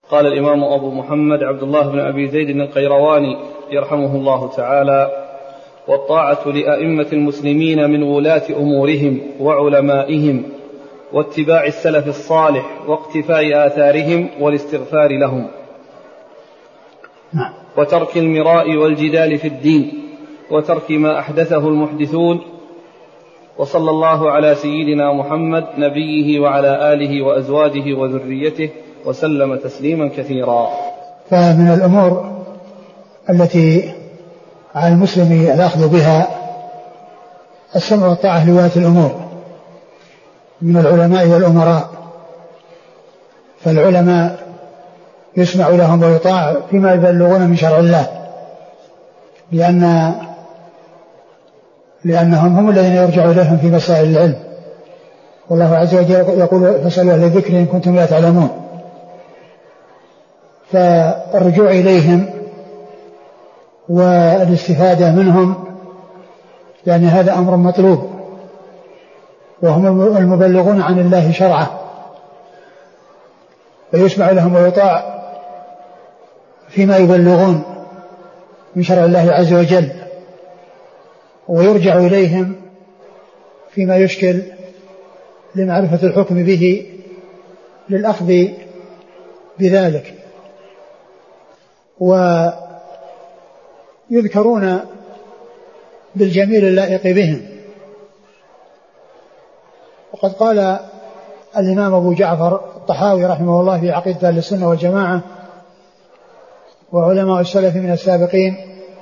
قال الإمام أبو محمد عبد الله بن أبي زيد القيرواني يرحمه الله تعالى: والطاعة لأئمة المسلمين من ولاة أمورهم وعلمائهم، واتباع السلف الصالح، واقتفاء آثارهم، والاستغفار لهم، وترك المراء والجدال في الدين، وترك ما أحدثه المحدثون. وصلى الله على سيدنا محمد نبيه وعلى آله وأزواجه وذريته وسلم تسليما كثيرا. فمن الأمور التي على المسلم الأخذ بها السمع والطاعة لولاة الأمور من العلماء والأمراء، فالعلماء يسمع لهم ويطاع فيما يبلغون من شرع الله، لأنهم هم الذين يرجع إليهم في مسائل العلم، والله عز وجل يقول: فاسألوا أهل الذكر إن كنتم لا تعلمون. فالرجوع إليهم والاستفادة منهم يعني هذا أمر مطلوب، وهم المبلغون عن الله شرعه، فيسمع لهم ويطاع فيما يبلغون من شرع الله عز وجل، ويرجع إليهم فيما يشكل لمعرفة الحكم به للأخذ بذلك، ويذكرون بالجميل اللائق بهم. وقد قال الإمام أبو جعفر الطحاوي رحمه الله في عقيدة أهل السنة والجماعة: وعلماء السلف من السابقين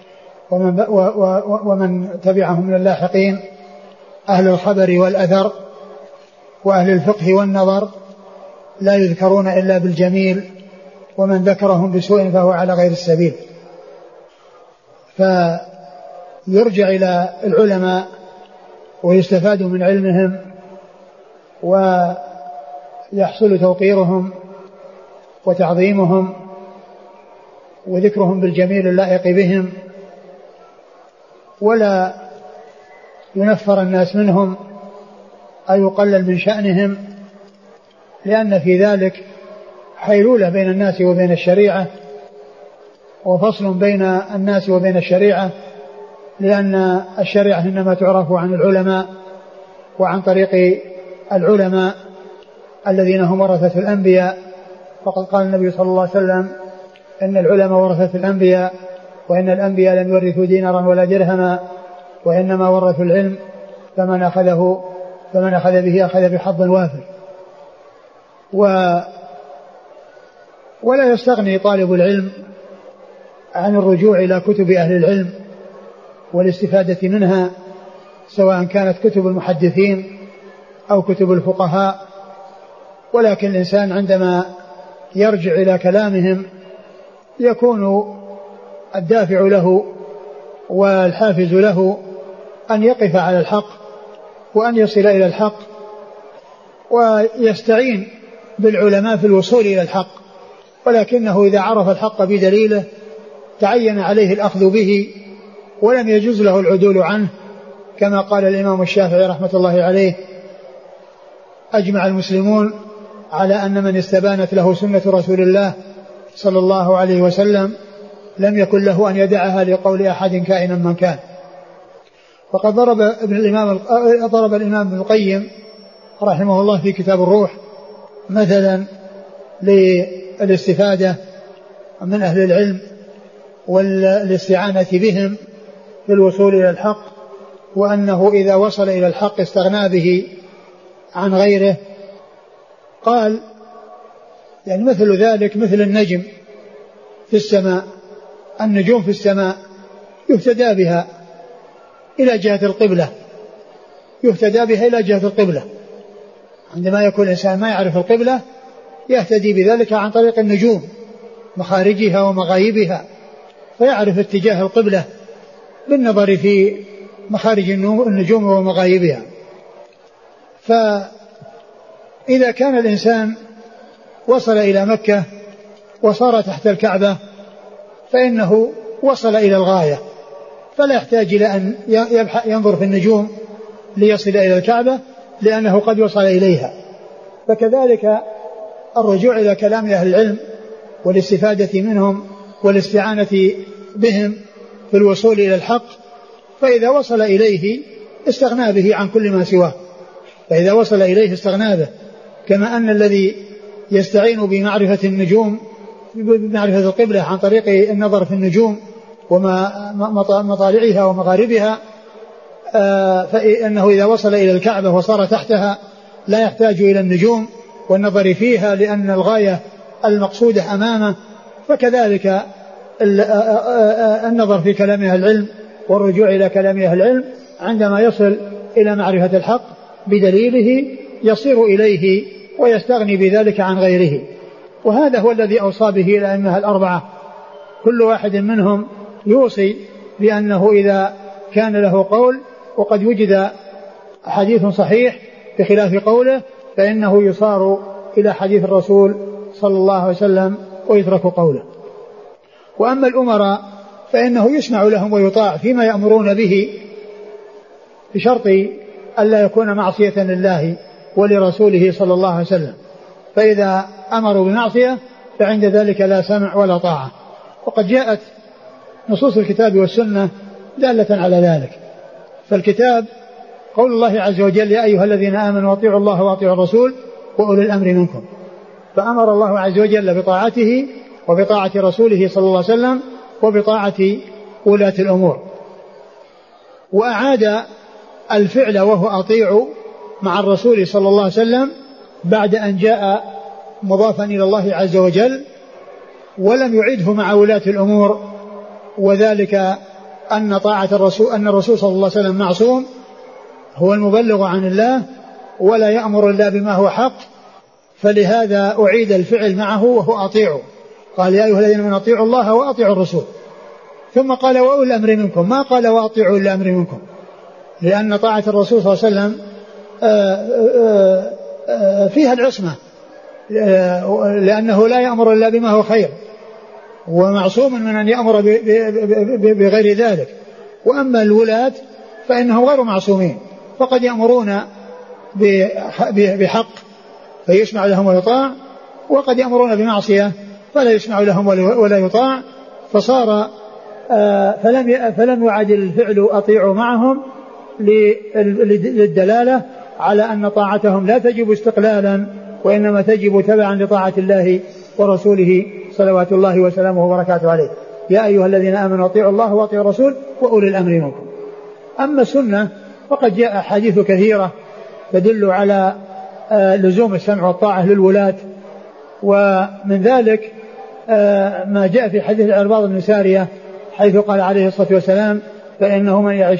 ومن تبعهم من اللاحقين أهل الخبر والأثر وأهل الفقه والنظر لا يذكرون إلا بالجميل، ومن ذكرهم بسوء فهو على غير السبيل. فيرجع إلى العلماء ويستفاد من علمهم، ويحصل توقيرهم وتعظيمهم وذكرهم بالجميل اللائق بهم، ولا ينفر الناس منهم أو يقلل من شأنهم، لأن في ذلك حيلولة بين الناس وبين الشريعة، وفصل بين الناس وبين الشريعة، لأن الشريعة إنما تعرف عن العلماء وعن طريق العلماء الذين هم ورثة الأنبياء. فقد قال النبي صلى الله عليه وسلم: إن العلماء ورثة الأنبياء، وإن الأنبياء لم يورثوا دينارا ولا درهما، وإنما ورثوا العلم، فمن أخذ به أخذ بحظ وافر. ولا يستغني طالب العلم عن الرجوع إلى كتب أهل العلم والاستفادة منها، سواء كانت كتب المحدثين أو كتب الفقهاء، ولكن الإنسان عندما يرجع إلى كلامهم يكون الدافع له والحافز له أن يقف على الحق وأن يصل إلى الحق، ويستعين بالعلماء في الوصول إلى الحق، ولكنه إذا عرف الحق بدليله تعين عليه الأخذ به ولم يجوز له العدول عنه، كما قال الإمام الشافعي رحمة الله عليه: أجمع المسلمون على أن من استبانت له سنة رسول الله صلى الله عليه وسلم لم يكن له أن يدعها لقول أحد كائنا من كان. وقد ضرب الإمام ابن القيم رحمه الله في كتاب الروح مثلا للاستفادة من أهل العلم والاستعانة بهم في الوصول إلى الحق، وأنه إذا وصل إلى الحق استغنى به عن غيره. قال يعني مثل ذلك مثل النجم في السماء، النجوم في السماء يهتدى بها إلى جهة القبلة، عندما يكون الإنسان ما يعرف القبلة يهتدي بذلك عن طريق النجوم مخارجها ومغايبها، فيعرف اتجاه القبلة بالنظر في مخارج النجوم ومغايبها. فإذا كان الإنسان وصل إلى مكة وصار تحت الكعبة فإنه وصل إلى الغاية، فلا يحتاج إلى أن ينظر في النجوم ليصل إلى الكعبة، لأنه قد وصل إليها. فكذلك الرجوع إلى كلام أهل العلم والاستفادة منهم والاستعانة بهم في الوصول إلى الحق، فإذا وصل إليه استغنى به عن كل ما سواه، فإذا وصل إليه استغنى به، كما أن الذي يستعين بمعرفة النجوم بمعرفة القبلة عن طريق النظر في النجوم ومطالعها ومغاربها، فإنه إذا وصل إلى الكعبة وصار تحتها لا يحتاج إلى النجوم والنظر فيها لأن الغاية المقصودة أمامه. فكذلك النظر في كلام أهل العلم والرجوع إلى كلام أهل العلم عندما يصل إلى معرفة الحق بدليله يصير إليه ويستغني بذلك عن غيره. وهذا هو الذي أوصى به الأئمة الأربعة، كل واحد منهم يوصي بأنه إذا كان له قول وقد وجد حديث صحيح بخلاف قوله فإنه يصار إلى حديث الرسول صلى الله عليه وسلم ويترك قوله. وأما الأمراء فإنه يسمع لهم ويطاع فيما يأمرون به بشرط ألا يكون معصية لله ولرسوله صلى الله عليه وسلم، فإذا أمروا بمعصية فعند ذلك لا سمع ولا طاعة. وقد جاءت نصوص الكتاب والسنة دالة على ذلك. فالكتاب قول الله عز وجل يا أيها الذين آمنوا اطيعوا الله واطيعوا الرسول وأولي الأمر منكم، فأمر الله عز وجل بطاعته وبطاعة رسوله صلى الله عليه وسلم وبطاعة ولاة الأمور، وأعاد الفعل وهو أطيع مع الرسول صلى الله عليه وسلم بعد أن جاء مضافا إلى الله عز وجل، ولم يعده مع ولاة الأمور، وذلك أن طاعة الرسول صلى الله عليه وسلم معصوم، هو المبلغ عن الله ولا يأمر إلا بما هو حق، فلهذا أعيد الفعل معه وهو أطيعه. قال يا أيها الذين آمنوا أطيعوا الله وأطيعوا الرسول، ثم قال وأولي الأمر منكم، ما قال وأطيعوا أولي الأمر منكم، لأن طاعة الرسول صلى الله عليه وسلم فيها العصمة، لأنه لا يأمر إلا بما هو خير ومعصوم من أن يأمر بغير ذلك. وأما الولاة فإنهم غير معصومين، فقد يأمرون بحق فيسمع لهم ويطاع، وقد يأمرون بمعصية فلا يسمع لهم ولا يطاع، فصار فلم يعد الفعل أطيعوا معهم للدلالة على أن طاعتهم لا تجب استقلالا، وإنما تجب تبعا لطاعة الله ورسوله صلوات الله وسلامه وبركاته عليه. يا أيها الذين آمنوا اطيعوا الله واطيعوا الرسول وأولي الأمر منكم. أما السنة فقد جاء حديث كثيرة تدل على لزوم السمع والطاعة للولاة، ومن ذلك ما جاء في حديث العرباض بن سارية حيث قال عليه الصلاة والسلام فإنه من يعيش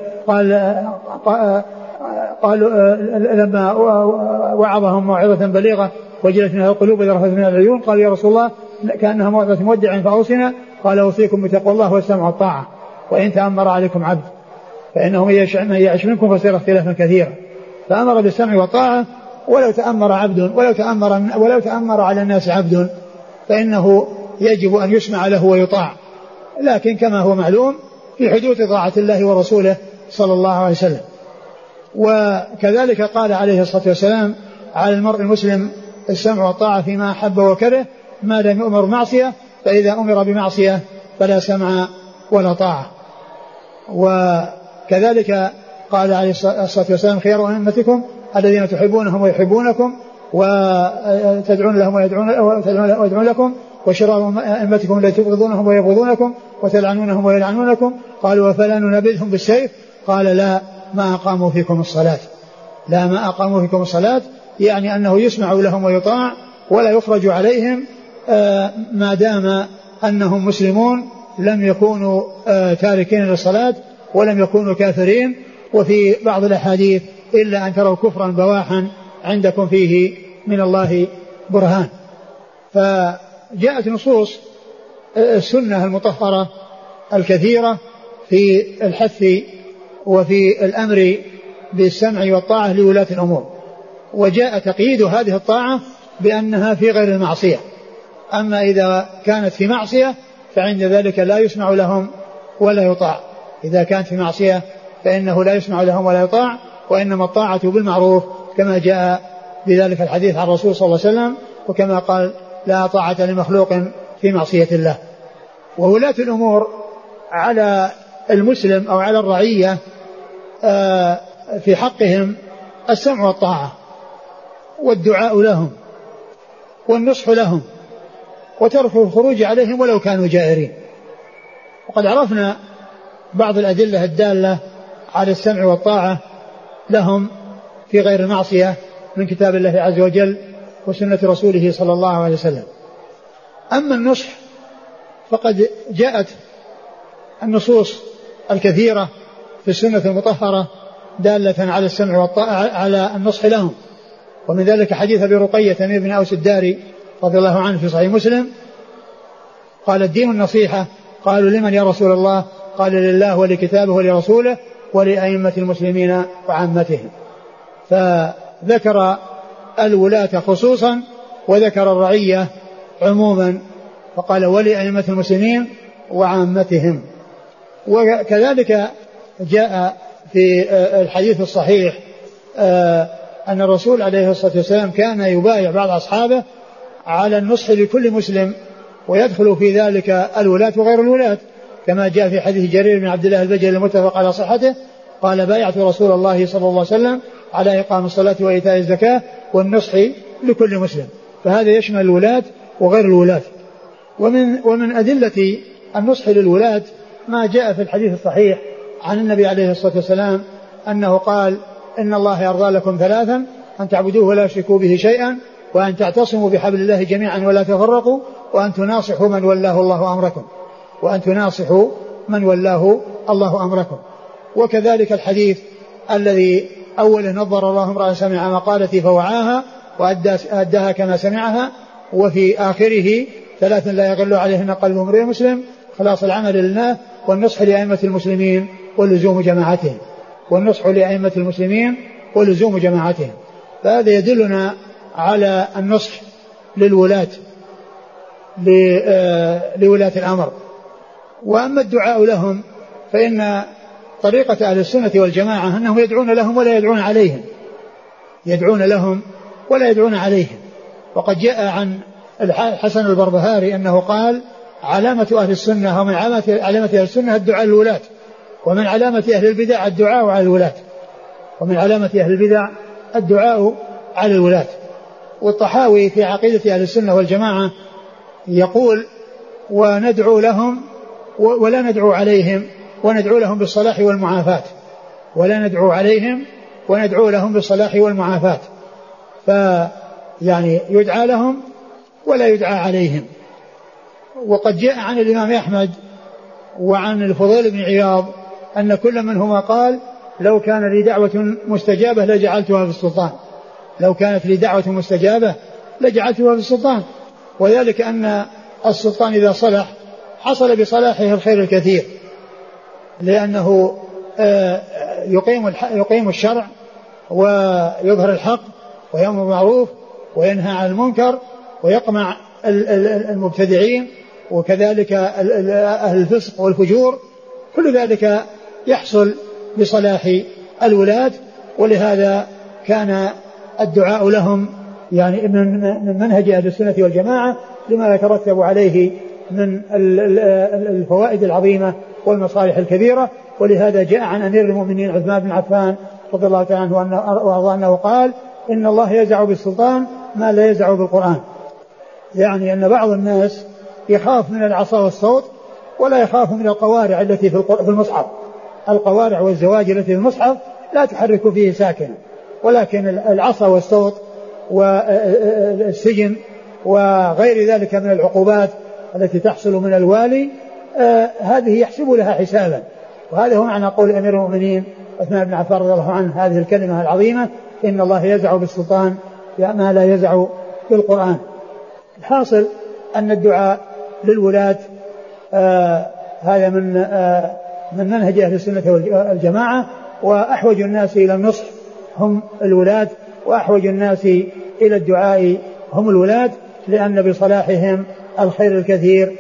قالوا لما وعظهم موعظة بليغة وجلت منها القلوب إذا رفعت منها العيون، قال يا رسول الله كأنها موعظة مودع فأوصنا، قال أوصيكم بتقوى الله والسمع والطاعة وإن تأمر عليكم عبد، فإنه من يعيش منكم فسيرى اختلافا كثيرا. فأمر بالسمع والطاعة ولو تأمر عبد ولو تأمر على الناس عبد فإنه يجب أن يسمع له ويطاع، لكن كما هو معلوم في حدود طاعة الله ورسوله صلى الله عليه وسلم. وكذلك قال عليه الصلاة والسلام على المرء المسلم السمع والطاعة فيما أحب وكره ما لم يؤمر بمعصية، فإذا أمر بمعصية فلا سمع ولا طاعة. وكذلك قال عليه الصلاة والسلام خيار أئمتكم الذين تحبونهم ويحبونكم وتدعون لهم ويدعون لكم، وشرار أئمتكم الذين تبغضونهم ويبغضونكم وتلعنونهم ويلعنونكم. قالوا وفلا ننبذهم بالسيف؟ قال لا ما أقاموا فيكم الصلاة، لا ما أقاموا فيكم الصلاة، يعني أنه يسمع لهم ويطاع ولا يخرج عليهم ما دام أنهم مسلمون لم يكونوا تاركين للصلاة ولم يكونوا كافرين. وفي بعض الأحاديث إلا أن تروا كفرا بواحا عندكم فيه من الله برهان. فجاءت نصوص السنة المطهرة الكثيرة في الحث وفي الأمر بالسمع والطاعة لولاة الأمور، وجاء تقييد هذه الطاعة بأنها في غير المعصية. أما إذا كانت في معصية فعند ذلك لا يسمع لهم ولا يطاع، إذا كانت في معصية فإنه لا يسمع لهم ولا يطاع، وإنما الطاعة بالمعروف كما جاء بذلك الحديث عن الرسول صلى الله عليه وسلم، وكما قال لا طاعة لمخلوق في معصية الله. وولاة الأمور على المسلم أو على الرعية في حقهم السمع والطاعة والدعاء لهم والنصح لهم وترك الخروج عليهم ولو كانوا جائرين. وقد عرفنا بعض الأدلة الدالة على السمع والطاعة لهم في غير المعصية من كتاب الله عز وجل وسنة رسوله صلى الله عليه وسلم. أما النصح فقد جاءت النصوص الكثيرة في السنة المطهرة دالة على السمع والطاعة على النصح لهم، ومن ذلك حديث أبي رقية تميم بن أوس الداري رضي الله عنه في صحيح مسلم قال الدين النصيحة. قالوا لمن يا رسول الله؟ قال لله ولكتابه ولرسوله ولأئمة المسلمين وعامتهم. فذكر الولاة خصوصا وذكر الرعية عموما فقال ولأئمة المسلمين وعامتهم. وكذلك جاء في الحديث الصحيح أن الرسول عليه الصلاة والسلام كان يبايع بعض أصحابه على النصح لكل مسلم ويدخل في ذلك الولاة وغير الولاة، كما جاء في حديث جرير بن عبد الله البجلي المتفق على صحته قال بايعت رسول الله صلى الله عليه وسلم على إقام الصلاة وإيتاء الزكاة والنصح لكل مسلم، فهذا يشمل الولاة وغير الولاة. ومن أدلة النصح للولاة ما جاء في الحديث الصحيح عن النبي عليه الصلاة والسلام أنه قال إن الله يرضى لكم ثلاثا: أن تعبدوه ولا تشركوا به شيئا، وأن تعتصموا بحبل الله جميعا ولا تفرقوا، وأن تناصحوا من ولاه الله أمركم، وأن تناصحوا من ولاه الله أمركم. وكذلك الحديث الذي أوله نظر الله امرأ سمع مقالتي فوعاها وأداها كما سمعها، وفي آخره ثلاث لا يغل عليهن قلب امرئ مسلم: خلاص العمل لله، والنصح لأئمة المسلمين ولزوم جماعتهم، والنصح لأئمة المسلمين ولزوم جماعتهم. فهذا يدلنا على النصح للولاة لولاة الأمر. وأما الدعاء لهم فإن طريقة أهل السنة والجماعة أنهم يدعون لهم ولا يدعون عليهم، يدعون لهم ولا يدعون عليهم. وقد جاء عن الحسن البربهاري أنه قال: علامة أهل السنة ومن علامة أهل السنة الدعاء للولاة، ومن علامة أهل البدع الدعاء على الولاة، ومن علامة أهل البدع الدعاء على الولاة. والطحاوي في عقيدة أهل السنة والجماعة يقول: وندعو لهم ولا ندعو عليهم، وندعو لهم بالصلاح والمعافاة، ولا ندعو عليهم وندعو لهم بالصلاح والمعافاة. فيعني يدعى لهم ولا يدعى عليهم. وقد جاء عن الإمام أحمد وعن الفضيل بن عياض أن كل منهما قال: لو كان لي دعوة مستجابة لجعلتها في السلطان، لو كانت لي دعوة مستجابة لجعلتها في السلطان. وذلك أن السلطان إذا صلح حصل بصلاحه الخير الكثير، لأنه يقيم الشرع ويظهر الحق ويأمر بالمعروف وينهى عن المنكر ويقمع المبتدعين، وكذلك أهل الفسق والفجور، كل ذلك يحصل بصلاح الولاة. ولهذا كان الدعاء لهم يعني من منهج أهل السنة والجماعة لما يترتب عليه من الفوائد العظيمة والمصالح الكبيرة. ولهذا جاء عن أمير المؤمنين عثمان بن عفان رضي الله تعالى عنه أنه قال: إن الله يزع بالسلطان ما لا يزع بالقرآن. يعني أن بعض الناس يخاف من العصا والصوت ولا يخاف من القوارع التي في المصحف. القوارع والزواجر التي في المصحف لا تحرك فيه ساكنا، ولكن العصا والصوت والسجن وغير ذلك من العقوبات التي تحصل من الوالي هذه يحسب لها حسابا. وهذا هو معنى قول أمير المؤمنين عثمان بن عفان رضي الله عنه هذه الكلمة العظيمة: إن الله يزع بالسلطان ما لا يزع بالقرآن. الحاصل أن الدعاء للولاة هذا من منهج أهل السنة والجماعة، وأحوج الناس إلى النصح هم الولاة، وأحوج الناس إلى الدعاء هم الولاة، لأن بصلاحهم الخير الكثير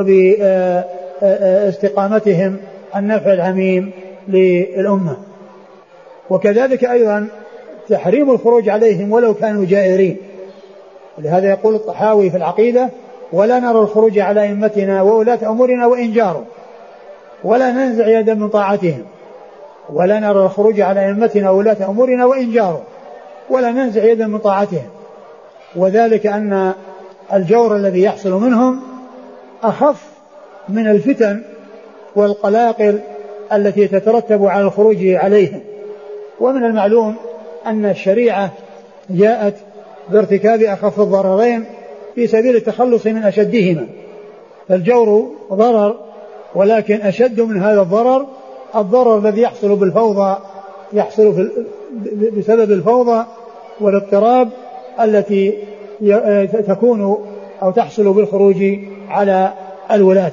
وباستقامتهم النفع العميم للأمة. وكذلك أيضا تحريم الخروج عليهم ولو كانوا جائرين، ولهذا يقول الطحاوي في العقيدة: ولا نرى الخروج على أئمتنا وولاة أمورنا وإن جاروا ولا ننزع يدا من طاعتهم. ولا نرى الخروج على أئمتنا وولاة أمورنا وإن جاروا ولا ننزع يدا من طاعتهم. وذلك أن الجور الذي يحصل منهم أخف من الفتن والقلاقل التي تترتب على الخروج عليهم. ومن المعلوم أن الشريعة جاءت بارتكاب أخف الضررين في سبيل التخلص من أشدهما. فالجور ضرر، ولكن أشد من هذا الضرر الذي يحصل بالفوضى، يحصل بسبب الفوضى والاضطراب التي تكون أو تحصل بالخروج على الولاة.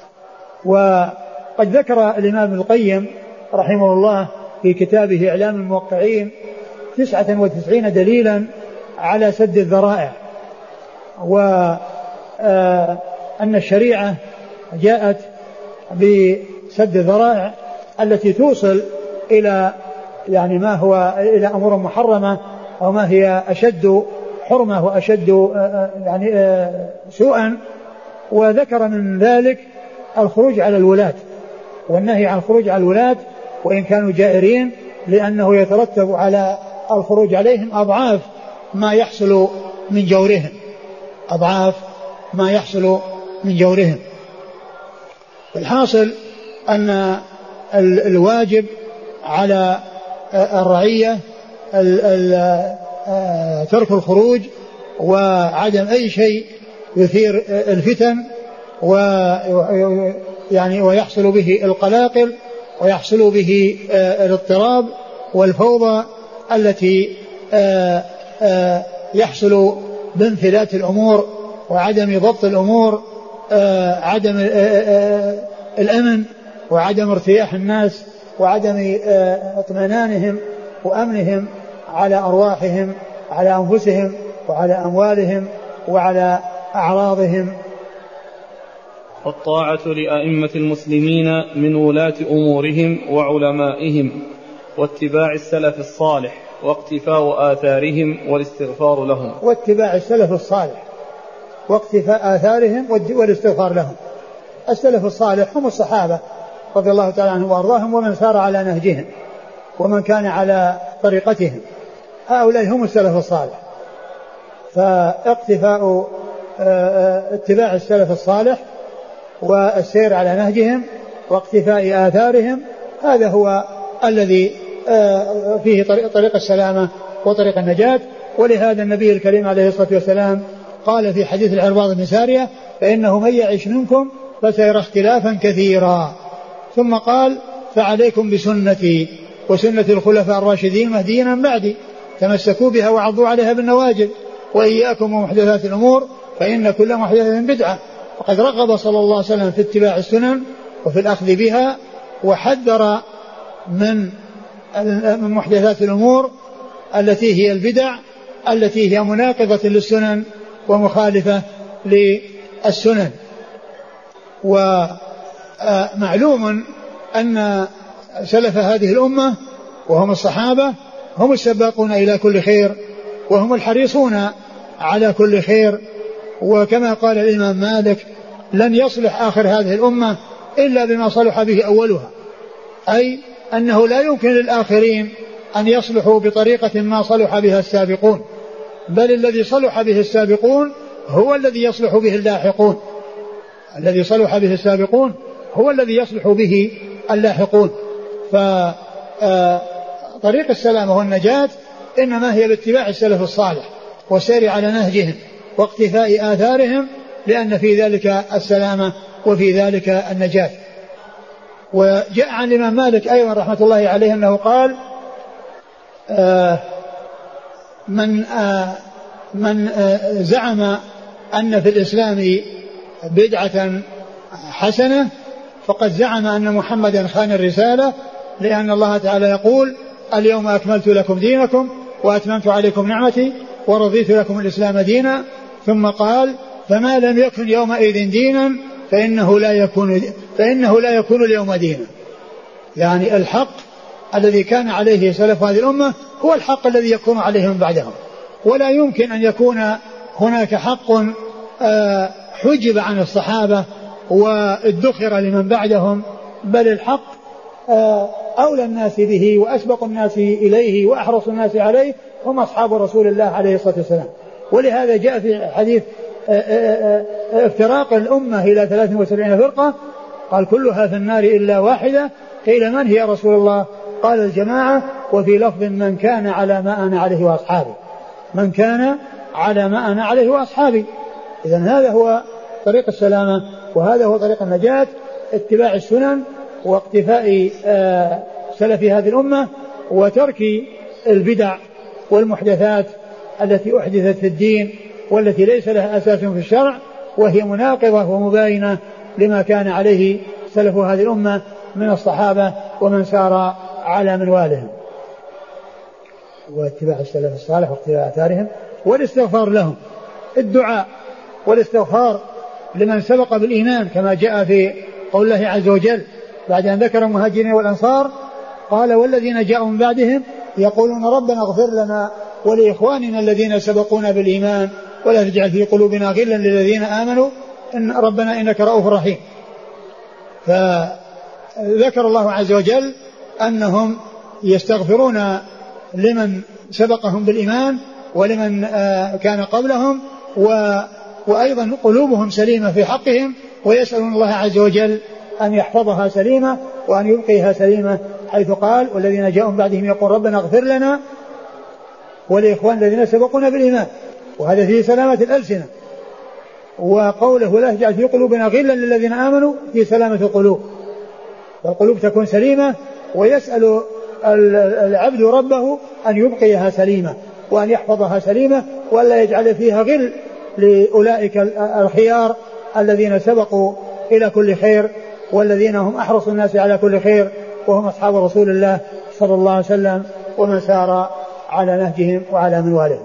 وقد ذكر الإمام ابن القيم رحمه الله في كتابه إعلام الموقعين 99 دليلا على سد الذرائع، وأن الشريعة جاءت بسد الذرائع التي توصل إلى يعني ما هو إلى أمور محرمة أو ما هي أشد حرمة وأشد يعني سوءا. وذكر من ذلك الخروج على الولاة والنهي عن الخروج على الولاة وإن كانوا جائرين، لأنه يترتب على الخروج عليهم أضعاف ما يحصل من جورهم، أضعاف ما يحصل من جورهم. الحاصل أن الواجب على الرعية ترك الخروج وعدم أي شيء يثير الفتن يعني ويحصل به القلاقل ويحصل به الاضطراب والفوضى التي يحصل بانفلات الأمور وعدم ضبط الأمور، عدم الأمن وعدم ارتياح الناس وعدم اطمئنانهم وأمنهم على أرواحهم، على أنفسهم وعلى أموالهم وعلى أعراضهم. والطاعة لأئمة المسلمين من ولاة أمورهم وعلمائهم، واتباع السلف الصالح، واقتفاء آثارهم والاستغفار لهم. واتباع السلف الصالح واقتفاء آثارهم والاستغفار لهم. السلف الصالح هم الصحابة رضي الله تعالى عنهم وأرضاهم ومن سار على نهجهم ومن كان على طريقتهم، هؤلاء هم السلف الصالح. فاقتفاء اتباع السلف الصالح والسير على نهجهم واقتفاء آثارهم هذا هو الذي فيه طريق السلامة وطريق النجاة. ولهذا النبي الكريم عليه الصلاة والسلام قال في حديث العرباض بن سارية: فإنه من يعش منكم فسيرى اختلافا كثيرا، ثم قال: فعليكم بسنتي وسنة الخلفاء الراشدين المهديين من بعدي، تمسكوا بها وعضوا عليها بالنواجذ، وإياكم ومحدثات الأمور فإن كل محدثة بدعة. وقد رغب صلى الله عليه وسلم في اتباع السنن وفي الأخذ بها، وحذر من محدثات الأمور التي هي البدع التي هي مناقضة للسنن ومخالفة للسنن. ومعلوم أن سلف هذه الأمة وهم الصحابة هم السباقون إلى كل خير وهم الحريصون على كل خير. وكما قال الإمام مالك: لن يصلح آخر هذه الأمة إلا بما صلح به أولها، أي أنه لا يمكن للآخرين أن يصلحوا بطريقة ما صلح بها السابقون، بل الذي صلح به السابقون هو الذي يصلح به اللاحقون، الذي صلح به السابقون هو الذي يصلح به اللاحقون. فطريق السلامة والنجاة إنما هي باتباع السلف الصالح والسير على نهجهم واقتفاء آثارهم، لأن في ذلك السلامة وفي ذلك النجاة. وجاء عن الإمام مالك أيضا رحمة الله عليه أنه قال: من زعم أن في الإسلام بدعة حسنة فقد زعم أن محمدا خان الرسالة، لأن الله تعالى يقول: اليوم أكملت لكم دينكم وأتممت عليكم نعمتي ورضيت لكم الإسلام دينا. ثم قال: فما لم يكن يومئذ دينا فإنه لا يكون اليوم دينا. يعني الحق الذي كان عليه سلف هذه الأمة هو الحق الذي يكون عليهم بعدهم، ولا يمكن أن يكون هناك حق حجب عن الصحابة وادخر لمن بعدهم، بل الحق أولى الناس به وأسبق الناس إليه وأحرص الناس عليه هم أصحاب رسول الله عليه الصلاة والسلام. ولهذا جاء في حديث افتراق الأمة إلى 73 فرقة، قال كلها في النار إلا واحدة، قيل من هي يا رسول الله؟ قال الجماعة، وفي لفظ من كان على ما أنا عليه وأصحابي، من كان على ما أنا عليه وأصحابي. إذن هذا هو طريق السلامة وهذا هو طريق النجاة، اتباع السنن واقتفاء سلف هذه الأمة وترك البدع والمحدثات التي أحدثت في الدين والتي ليس لها أساس في الشرع، وهي مناقضة ومباينة لما كان عليه سلف هذه الأمة من الصحابة ومن سار على منوالهم. واتباع السلف الصالح واقتفاء آثارهم والاستغفار لهم، الدعاء والاستغفار لمن سبق بالإيمان، كما جاء في قول الله عز وجل بعد أن ذكر المهاجرين والأنصار قال والذين جاءوا من بعدهم يقولون ربنا اغفر لنا ولإخواننا الذين سبقونا بالإيمان ولا تجعل في قلوبنا غلا للذين آمنوا إن ربنا إنك رؤوف رحيم. فذكر الله عز وجل أنهم يستغفرون لمن سبقهم بالإيمان ولمن كان قبلهم، وأيضا قلوبهم سليمة في حقهم، ويسألون الله عز وجل أن يحفظها سليمة وأن يبقيها سليمة، حيث قال والذين جاءوا من بعدهم يقول ربنا اغفر لنا ولإخوان الذين سبقونا بالإيمان، وهذا فيه سلامة الألسنة. وقوله لا تجعل في قلوبنا غلا للذين آمنوا في سلامة القلوب، والقلوب تكون سليمة، ويسأل العبد ربه أن يبقيها سليمة وأن يحفظها سليمة ولا يجعل فيها غل لأولئك الخيار الذين سبقوا إلى كل خير والذين هم أحرص الناس على كل خير، وهم أصحاب رسول الله صلى الله عليه وسلم ومن سار على نهجهم وعلى منوالهم.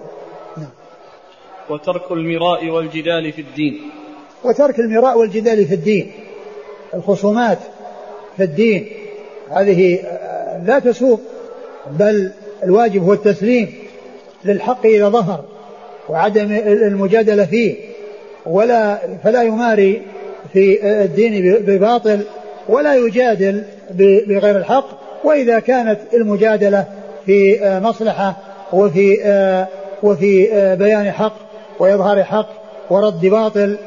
وترك المراء والجدال في الدين، وترك المراء والجدال في الدين، الخصومات في الدين هذه لا تسوق، بل الواجب هو التسليم للحق إذا ظهر وعدم المجادلة فيه، فلا يماري في الدين بباطل ولا يجادل بغير الحق. وإذا كانت المجادلة في مصلحة وفي بيان حق وإظهار حق ورد باطل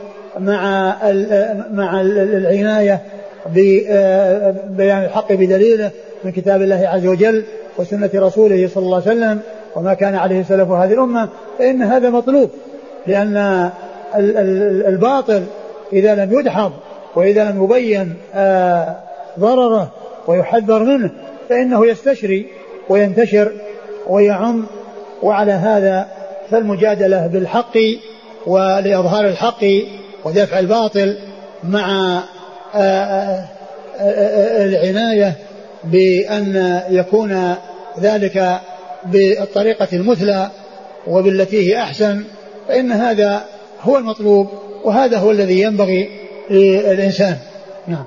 مع العناية ببيان الحق بدليله من كتاب الله عز وجل وسنة رسوله صلى الله عليه وسلم وما كان عليه سلف هذه الأمة، فإن هذا مطلوب، لأن الباطل إذا لم يدحض وإذا لم يبين ضرره ويحذر منه فإنه يستشري وينتشر ويعم. وعلى هذا فالمجادلة بالحق ولإظهار الحق ودفع الباطل مع العناية بأن يكون ذلك بالطريقة المثلى وبالتي هي أحسن، فإن هذا هو المطلوب وهذا هو الذي ينبغي للإنسان. نعم.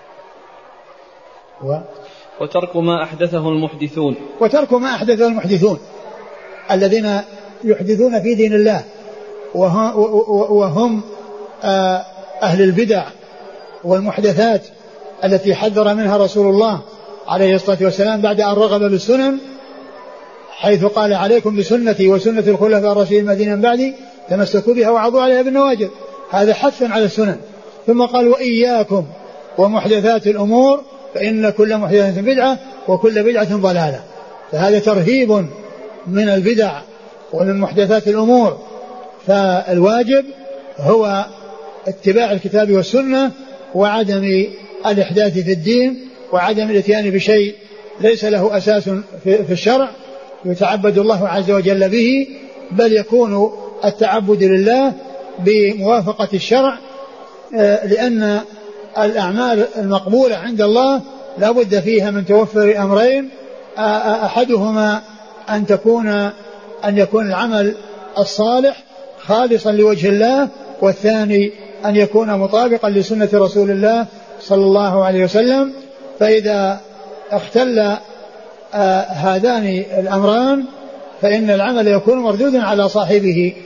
وترك ما أحدثه المحدثون، وترك ما أحدثه المحدثون الذين يحدثون في دين الله وهم أهل البدع والمحدثات التي حذر منها رسول الله عليه الصلاة والسلام بعد أن رغب بالسنن، حيث قال عليكم بسنتي وسنة الخلفاء الراشدين المهديين من بعدي تمسكوا بها وعضوا عليها بالنواجذ، هذا حث على السنن. ثم قال وإياكم ومحدثات الأمور فإن كل محدثة بدعة وكل بدعة ضلالة، فهذا ترهيب من البدع ومن محدثات الأمور. فالواجب هو اتباع الكتاب والسنة وعدم الإحداث في الدين وعدم الاتيان بشيء ليس له أساس في الشرع يتعبد الله عز وجل به، بل يكون التعبد لله بموافقة الشرع، لأن الأعمال المقبولة عند الله لا بد فيها من توفر أمرين، أحدهما أن يكون العمل الصالح خالصا لوجه الله، والثاني أن يكون مطابقا لسنة رسول الله صلى الله عليه وسلم. فإذا اختل هذان الأمران فإن العمل يكون مردودا على صاحبه،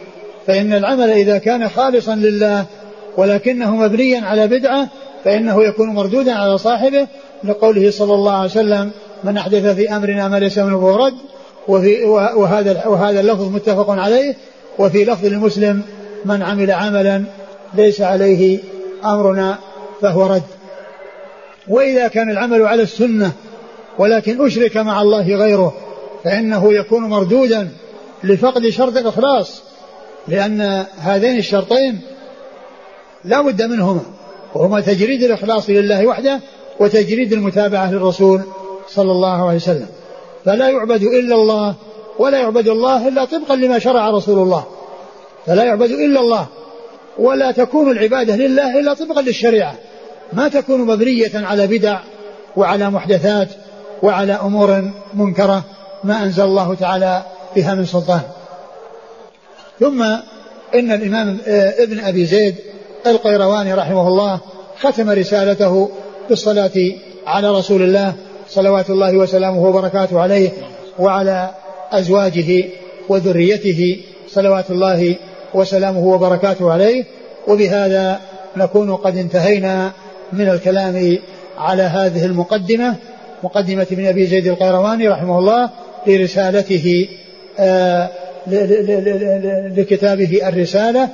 فإن العمل إذا كان خالصا لله ولكنه مبنيا على بدعة فإنه يكون مردودا على صاحبه، لقوله صلى الله عليه وسلم: من أحدث في أمرنا ما ليس منه فهو رد. وهذا اللفظ متفق عليه. وفي لفظ المسلم: من عمل عملا ليس عليه أمرنا فهو رد. وإذا كان العمل على السنة ولكن أشرك مع الله غيره فإنه يكون مردودا لفقد شرط الإخلاص، لأن هذين الشرطين لا بد منهما، وهما تجريد الإخلاص لله وحده وتجريد المتابعة للرسول صلى الله عليه وسلم. فلا يعبد إلا الله ولا يعبد الله إلا طبقا لما شرع رسول الله، فلا يعبد إلا الله ولا تكون العبادة لله إلا طبقا للشريعة، ما تكون مبنية على بدع وعلى محدثات وعلى أمور منكرة ما أنزل الله تعالى بها من سلطان. ثم إن الإمام ابن أبي زيد القيرواني رحمه الله ختم رسالته بالصلاة على رسول الله صلوات الله وسلامه وبركاته عليه وعلى أزواجه وذريته صلوات الله وسلامه وبركاته عليه. وبهذا نكون قد انتهينا من الكلام على هذه المقدمة، مقدمة ابن أبي زيد القيرواني رحمه الله لرسالته لكتابه الرسالة.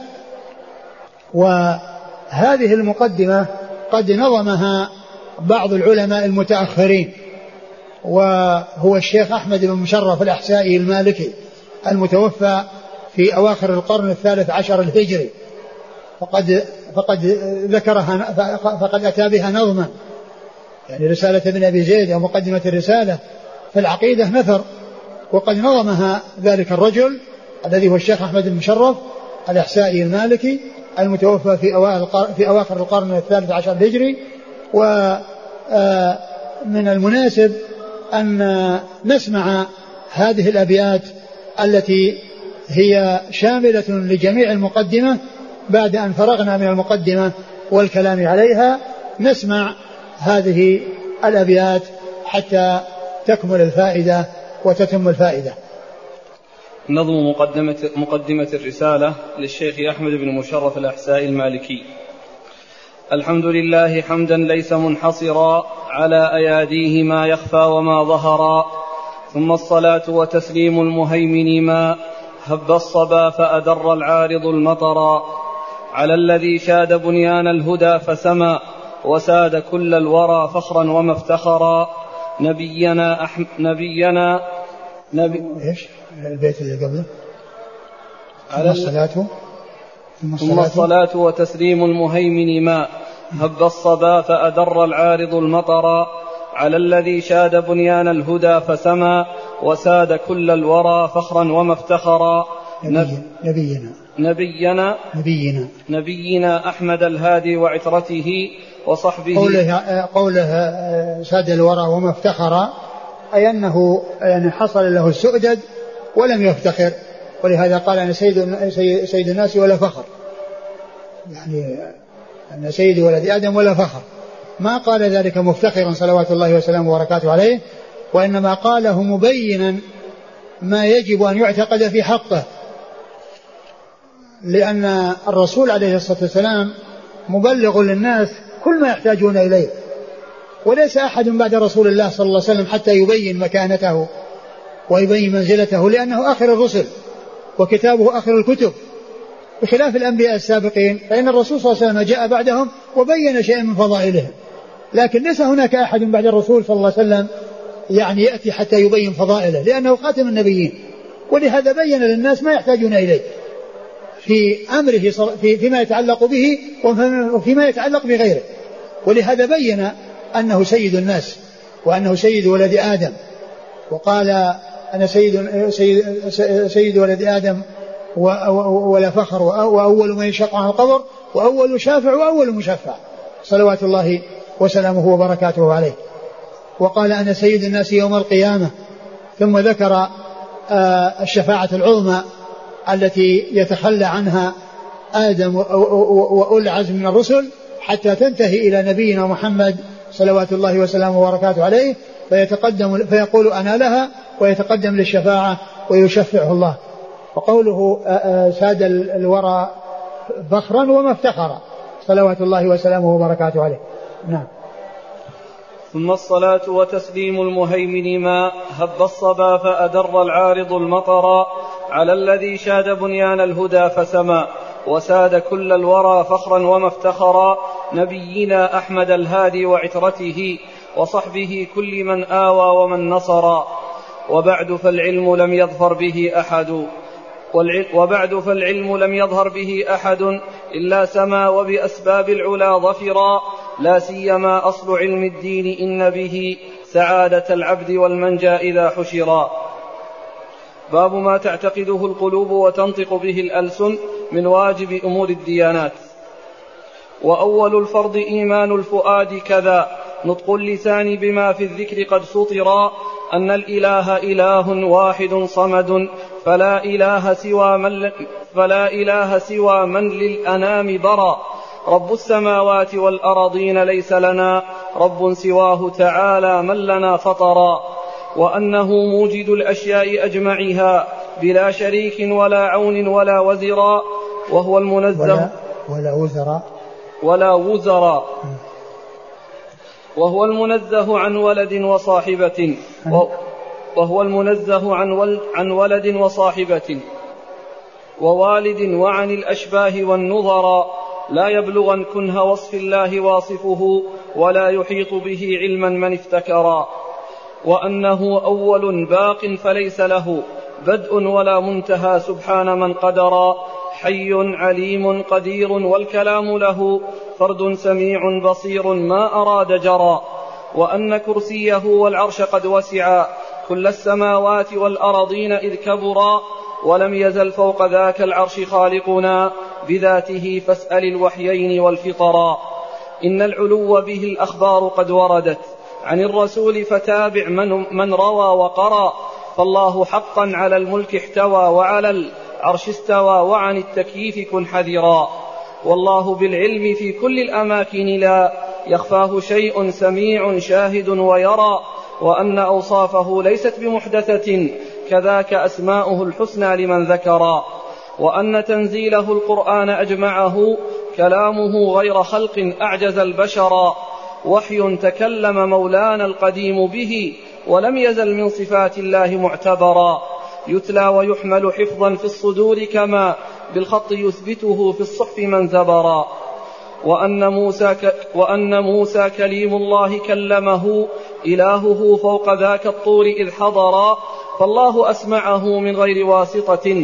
وهذه المقدمة قد نظمها بعض العلماء المتأخرين، وهو الشيخ أحمد بن مشرف الأحسائي المالكي المتوفى في أواخر القرن 13 الهجري، فقد أتى بها نظما، يعني رسالة ابن أبي زيد أو مقدمة الرسالة في العقيدة نثر، وقد نظمها ذلك الرجل الذي هو الشيخ أحمد بن مشرف الأحسائي المالكي المتوفى في أواخر القرن 13 الهجري. ومن المناسب أن نسمع هذه الأبيات التي هي شاملة لجميع المقدمة بعد أن فرغنا من المقدمة والكلام عليها. نسمع هذه الأبيات حتى تكمل الفائدة وتتم الفائدة. نظم مقدمة الرسالة للشيخ أحمد بن مشرف الأحسائي المالكي. الحمد لله حمدا ليس منحصرا على أياديه ما يخفى وما ظهرا، ثم الصلاة وتسليم المهيمن ما هب الصبا فأدر العارض المطرا، على الذي شاد بنيان الهدى فسما وساد كل الورى فخرا وما افتخرا، نبينا ايش البيت اللي قبله؟ ثم الصلاة وتسليم المهيمن ما هب الصبا فأدر العارض المطرا، على الذي شاد بنيان الهدى فسما وساد كل الورى فخرا وما افتخرا، نبينا أحمد الهادي وعترته وصحبه. قوله ساد الورى وما افتخر أي أنه يعني حصل له السؤدد ولم يفتخر، ولهذا قال أنا سيد الناس ولا فخر، يعني أنا سيد ولد آدم ولا فخر، ما قال ذلك مفتخرا صلوات الله وسلامه وبركاته عليه، وإنما قاله مبينا ما يجب أن يعتقد في حقه، لأن الرسول عليه الصلاة والسلام مبلغ للناس كل ما يحتاجون إليه، وليس أحد بعد رسول الله صلى الله عليه وسلم حتى يبين مكانته ويبين منزلته، لأنه آخر الرسل وكتابه آخر الكتب، بخلاف الأنبياء السابقين فإن الرسول صلى الله عليه وسلم جاء بعدهم وبين شيئا من فضائلهم، لكن ليس هناك أحد بعد الرسول صلى الله عليه وسلم يعني يأتي حتى يبين فضائله، لأنه خاتم النبيين، ولهذا بين للناس ما يحتاجون إليه في أمره فيما يتعلق به وفيما يتعلق بغيره، ولهذا بين أنه سيد الناس وأنه سيد ولد آدم، وقال أنا سيد ولد آدم ولا فخر، وأول من يشق عن القبر، وأول شافع وأول مشفع صلوات الله وسلامه وبركاته عليه. وقال أنا سيد الناس يوم القيامة، ثم ذكر الشفاعة العظمى التي يتخلى عنها آدم وأولي العزم من الرسل حتى تنتهي إلى نبينا محمد صلوات الله وسلامه وبركاته عليه، فيقول أنا لها، ويتقدم للشفاعة ويشفعه الله. وقوله ساد الورى فخرا وما افتخر صلوات الله وسلامه وبركاته عليه. نعم. ثم الصلاة وتسليم المهيمن ما هب الصبا فأدر العارض المطر على الذي شاد بنيان الهدى فسما وساد كل الورى فخرا وما افتخرا نبينا أحمد الهادي وعترته وصحبه كل من آوى ومن نصرا وبعد فالعلم لم يظهر به أحد إلا سما وبأسباب العلا ظفرا لا سيما أصل علم الدين إن به سعادة العبد والمنجى إذا حشرا. باب ما تعتقده القلوب وتنطق به الألسن من واجب أمور الديانات. وأول الفرض إيمان الفؤاد كذا نطق اللسان بما في الذكر قد سطرا أن الإله إله واحد صمد فلا إله سوى من للأنام برا رب السماوات والأرضين ليس لنا رب سواه تعالى من لنا فطرا وأنه موجد الأشياء أجمعها بلا شريك ولا عون ولا وزرا وهو المنزه ولا وزرا وهو المنزه عن ولد وصاحبة عن ولد وصاحبة ووالد وعن الأشباه والنظرا لا يبلغن كنه وصف الله واصفه ولا يحيط به علما من افتكرا وأنه أول باق فليس له بدء ولا منتهى سبحان من قدرا حي عليم قدير والكلام له فرد سميع بصير ما أراد جرى وأن كرسيه والعرش قد وسعا كل السماوات والأرضين إذ كبرا ولم يزل فوق ذاك العرش خالقنا بذاته فاسأل الوحيين والفطرا إن العلو به الأخبار قد وردت عن الرسول فتابع من روى وقرأ فالله حقا على الملك احتوى وعلى العرش استوى وعن التكييف كن حذرا والله بالعلم في كل الأماكن لا يخفاه شيء سميع شاهد ويرى وأن أوصافه ليست بمحدثة كذاك أسماؤه الحسنى لمن ذكرا وأن تنزيله القرآن أجمعه كلامه غير خلق أعجز البشرا وحي تكلم مولانا القديم به ولم يزل من صفات الله معتبرا يتلى ويحمل حفظا في الصدور كما بالخط يثبته في الصحف من زبرا وأن موسى كليم الله كلمه إلهه فوق ذاك الطور إذ حضرا فالله أسمعه من غير واسطة